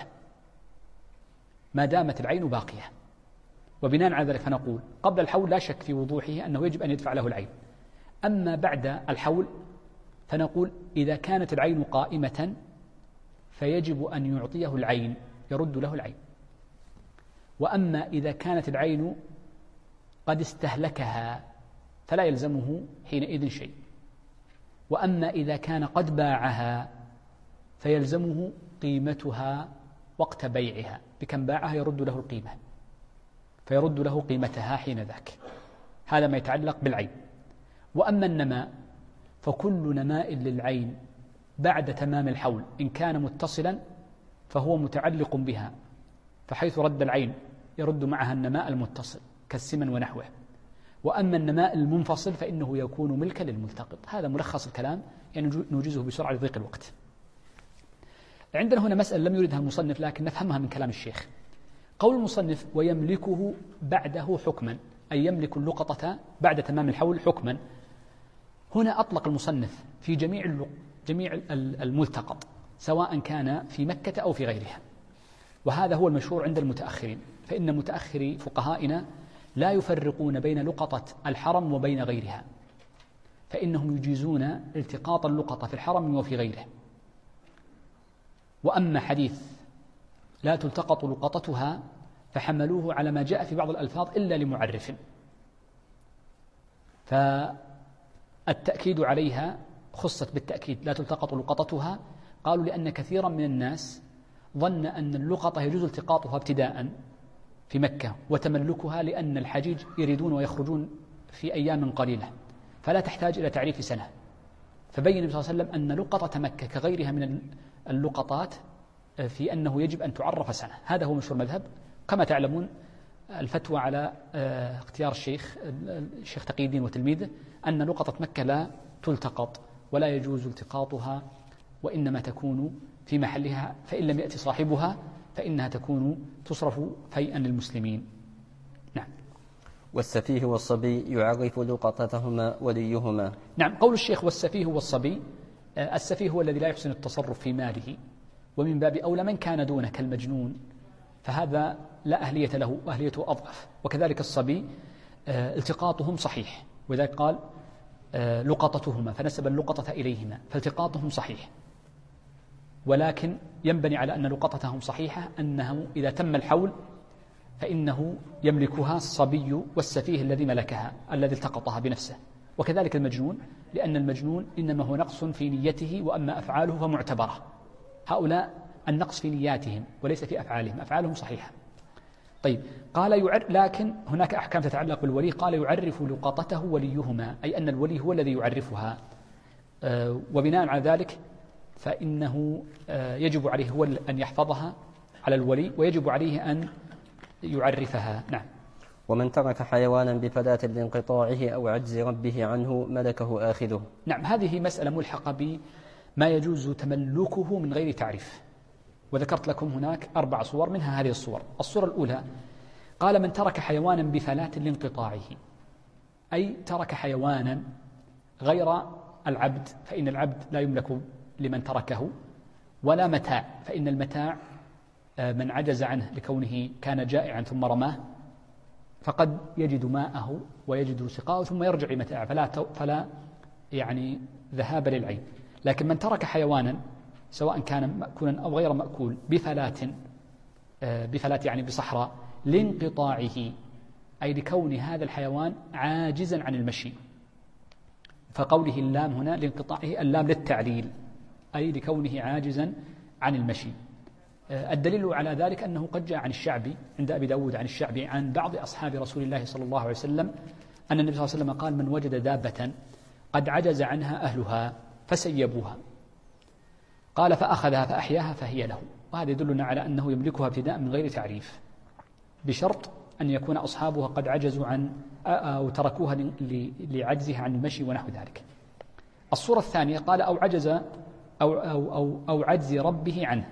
ما دامت العين باقية. وبناء على ذلك فنقول قبل الحول لا شك في وضوحه أنه يجب أن يدفع له العين. أما بعد الحول فنقول إذا كانت العين قائمة فيجب أن يعطيه العين، يرد له العين. وأما إذا كانت العين قد استهلكها فلا يلزمه حينئذ شيء. وأما إذا كان قد باعها فيلزمه قيمتها وقت بيعها، بكم باعها يرد له القيمة، فيرد له قيمتها حين ذاك. هذا ما يتعلق بالعين. وأما النماء فكل نماء للعين بعد تمام الحول إن كان متصلا فهو متعلق بها، فحيث رد العين يرد معها النماء المتصل كالسمن ونحوه. وأما النماء المنفصل فإنه يكون ملكا للملتقط. هذا ملخص الكلام، يعني نوجزه بسرعة لضيق الوقت. عندنا هنا مسألة لم يردها المصنف لكن نفهمها من كلام الشيخ. قول المصنف: ويملكه بعده حكما، أي يملك اللقطة بعد تمام الحول حكما. هنا أطلق المصنف في جميع الملتقط، سواء كان في مكة أو في غيرها. وهذا هو المشهور عند المتأخرين، فإن متأخري فقهائنا لا يفرقون بين لقطة الحرم وبين غيرها، فإنهم يجيزون التقاط اللقطة في الحرم وفي غيره. وأما حديث لا تلتقط لقطتها فحملوه على ما جاء في بعض الألفاظ إلا لمعرف، فالتأكيد عليها خصت بالتأكيد لا تلتقط لقطتها. قالوا لأن كثيرا من الناس ظن أن اللقطة يجوز التقاطها ابتداء في مكة وتملكها لأن الحجيج يريدون ويخرجون في أيام قليلة فلا تحتاج إلى تعريف سنة. فبين النبي صلى الله عليه وسلم أن لقطة مكة كغيرها من اللقطات في أنه يجب أن تعرف سنة. هذا هو مشهور المذهب. كما تعلمون الفتوى على اختيار الشيخ تقي الدين وتلميذه أن لقطة مكة لا تلتقط ولا يجوز التقاطها، وإنما تكون في محلها، فإن لم يأتي صاحبها فإنها تكون تصرف فيئا للمسلمين. نعم. والسفيه والصبي يعرف لقطتهما وليهما. نعم. قول الشيخ والسفيه والصبي، السفيه هو الذي لا يحسن التصرف في ماله، ومن باب أولى من كان دونه كالمجنون، فهذا لا أهلية له، أهليته أضعف. وكذلك الصبي التقاطهم صحيح، وذلك قال لقطتهما فنسب اللقطة إليهما، فالتقاطهم صحيح، ولكن ينبني على أن لقطتهم صحيحة أنه إذا تم الحول فإنه يملكها الصبي والسفيه الذي ملكها الذي التقطها بنفسه. وكذلك المجنون، لأن المجنون إنما هو نقص في نيته، وأما أفعاله فمعتبرة. هؤلاء النقص في نياتهم وليس في أفعالهم، أفعالهم صحيحة. طيب، قال لكن هناك أحكام تتعلق بالولي. قال يعرف لقطته وليهما، أي أن الولي هو الذي يعرفها، وبناء على ذلك فإنه يجب عليه هو أن يحفظها على الولي، ويجب عليه أن يعرفها. نعم. ومن ترك حيوانا بفلاة لانقطاعه أو عجز ربه عنه ملكه آخذه. نعم، هذه مسألة ملحقة بما يجوز تملكه من غير تعريف، وذكرت لكم هناك 4 صور منها هذه الصور. الصورة الأولى قال من ترك حيوانا بفلاة لانقطاعه، أي ترك حيوانا غير العبد، فإن العبد لا يملك لمن تركه، ولا متاع، فإن المتاع من عجز عنه لكونه كان جائعا ثم رماه فقد يجد ماءه ويجد سقاءه ثم يرجع لمتاعه، فلا يعني ذهاب للعين. لكن من ترك حيوانا سواء كان مأكولا أو غير مأكول بفلاة يعني بصحراء لانقطاعه، أي لكون هذا الحيوان عاجزا عن المشي، فقوله اللام هنا لانقطاعه اللام للتعليل، أي لكونه عاجزا عن المشي. الدليل على ذلك أنه قد جاء عن الشعبي عند أبي داود عن الشعبي عن بعض أصحاب رسول الله صلى الله عليه وسلم أن النبي صلى الله عليه وسلم قال من وجد دابة قد عجز عنها أهلها فسيبوها، قال فأخذها فأحياها فهي له. وهذا يدلنا على أنه يملكها ابتداء من غير تعريف، بشرط أن يكون أصحابها قد عجزوا عن أو تركوها لعجزها عن المشي ونحو ذلك. الصورة الثانية قال أو عجز أو عجز ربه عنه،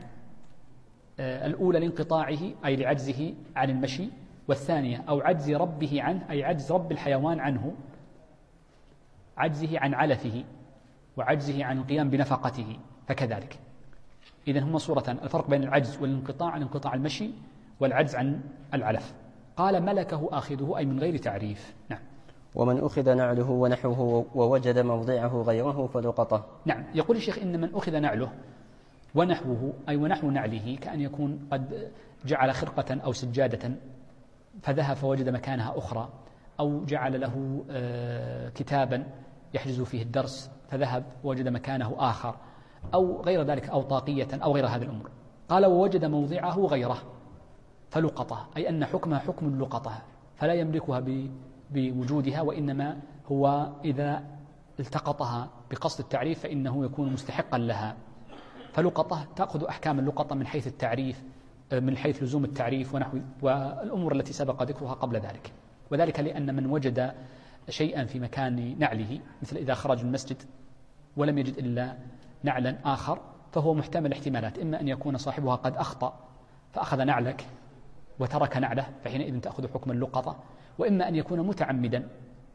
الأولى لانقطاعه أي لعجزه عن المشي، والثانية أو عجز ربه عنه أي عجز رب الحيوان عنه، عجزه عن علفه وعجزه عن القيام بنفقته فكذلك. إذن هما صورتان، الفرق بين العجز والانقطاع، انقطاع المشي والعجز عن العلف. قال ملكه آخذه أي من غير تعريف. نعم. ومن أخذ نعله ونحوه ووجد موضعه غيره فلقطه. نعم، يقول الشيخ إن من أخذ نعله ونحوه أي ونحو نعله، كأن يكون قد جعل خرقة أو سجادة فذهب فوجد مكانها أخرى، أو جعل له كتابا يحجز فيه الدرس فذهب ووجد مكانه آخر، أو غير ذلك، أو طاقية أو غير هذه الأمور. قال ووجد موضعه غيره فلقطه، أي أن حكمها حكم اللقطة، فلا يملكها بوجودها، وإنما هو إذا التقطها بقصد التعريف فإنه يكون مستحقا لها. فلقطة تأخذ أحكام اللقطة من حيث التعريف، من حيث لزوم التعريف ونحو والأمور التي سبق ذكرها قبل ذلك. وذلك لأن من وجد شيئا في مكان نعله، مثل إذا خرج المسجد ولم يجد إلا نعلا آخر، فهو محتمل احتمالات، إما أن يكون صاحبها قد أخطأ فأخذ نعلك وترك نعله فحينئذ تأخذ حكم اللقطة، وإما أن يكون متعمدا،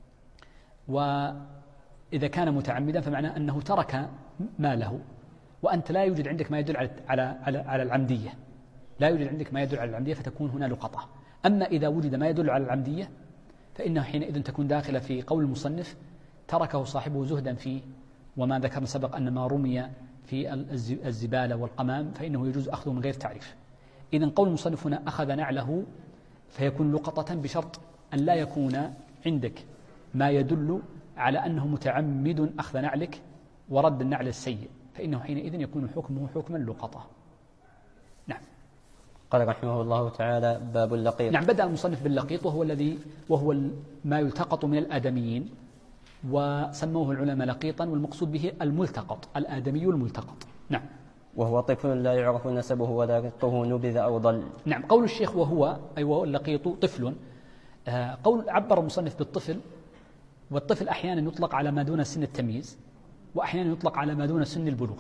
وإذا كان متعمدا فمعناه أنه ترك ماله، وأنت لا يوجد عندك ما يدل على العمدية، لا يوجد عندك ما يدل على العمدية، فتكون هنا لقطة. أما إذا وجد ما يدل على العمدية فإنه حينئذ تكون داخلة في قول المصنف تركه صاحبه زهدا فيه، وما ذكرنا سبق أن ما رمي في الزبالة والقمام فإنه يجوز أخذه من غير تعريف. إذن قول المصنف هنا أخذ نعله فيكون لقطة، بشرط أن لا يكون عندك ما يدل على أنه متعمد أخذ نعلك ورد النعل السيء، فإنه حينئذ يكون حكمه حكم اللقطة. نعم. قال رحمه الله تعالى باب اللقيط. نعم، بدأ المصنف باللقيط وهو ما يلتقط من الآدميين، وسموه العلماء لقيطا، والمقصود به الملتقط، الآدمي الملتقط. نعم. وهو طفل لا يعرف نسبه ولا رقه نبذ أو ضل. نعم، قول الشيخ وهو أي وهو اللقيط طفل، قول عبر المصنف بالطفل، والطفل أحيانا يطلق على ما دون سن التمييز، وأحيانا يطلق على ما دون سن البلوغ.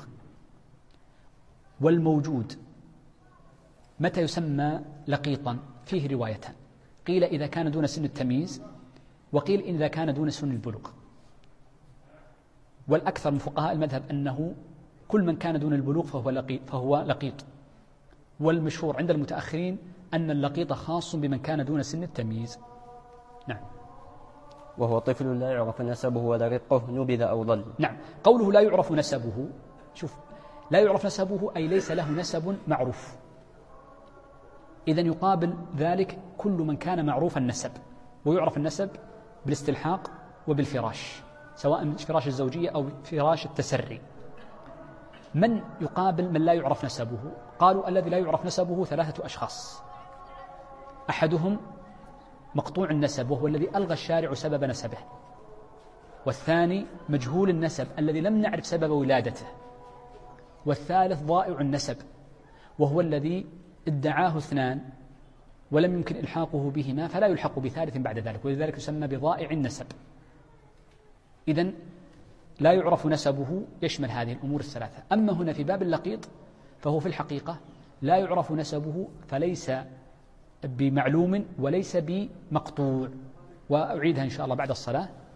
والموجود متى يسمى لقيطا فيه روايتان، قيل إذا كان دون سن التمييز، وقيل إذا كان دون سن البلوغ. والأكثر من فقهاء المذهب أنه كل من كان دون البلوغ فهو لقيط. والمشهور عند المتأخرين أن اللقيط خاص بمن كان دون سن التمييز. نعم. وهو طفل لا يعرف نسبه ولا رقه نبذ أو ضل. نعم، قوله لا يعرف نسبه، شوف، لا يعرف نسبه أي ليس له نسب معروف. إذن يقابل ذلك كل من كان معروف النسب، ويعرف النسب بالاستلحاق وبالفراش، سواء فراش الزوجية أو فراش التسري. من يقابل من لا يعرف نسبه؟ قالوا الذي لا يعرف نسبه 3 أشخاص، أحدهم مقطوع النسب وهو الذي ألغى الشارع سبب نسبه، والثاني مجهول النسب الذي لم نعرف سبب ولادته، والثالث ضائع النسب وهو الذي ادعاه 2 ولم يمكن إلحاقه بهما فلا يلحق بثالث بعد ذلك، ولذلك يسمى بضائع النسب. إذن لا يعرف نسبه يشمل هذه الأمور الثلاثة. أما هنا في باب اللقيط فهو في الحقيقة لا يعرف نسبه، فليس بمعلوم وليس بمقطوع. وأعيدها إن شاء الله بعد الصلاة.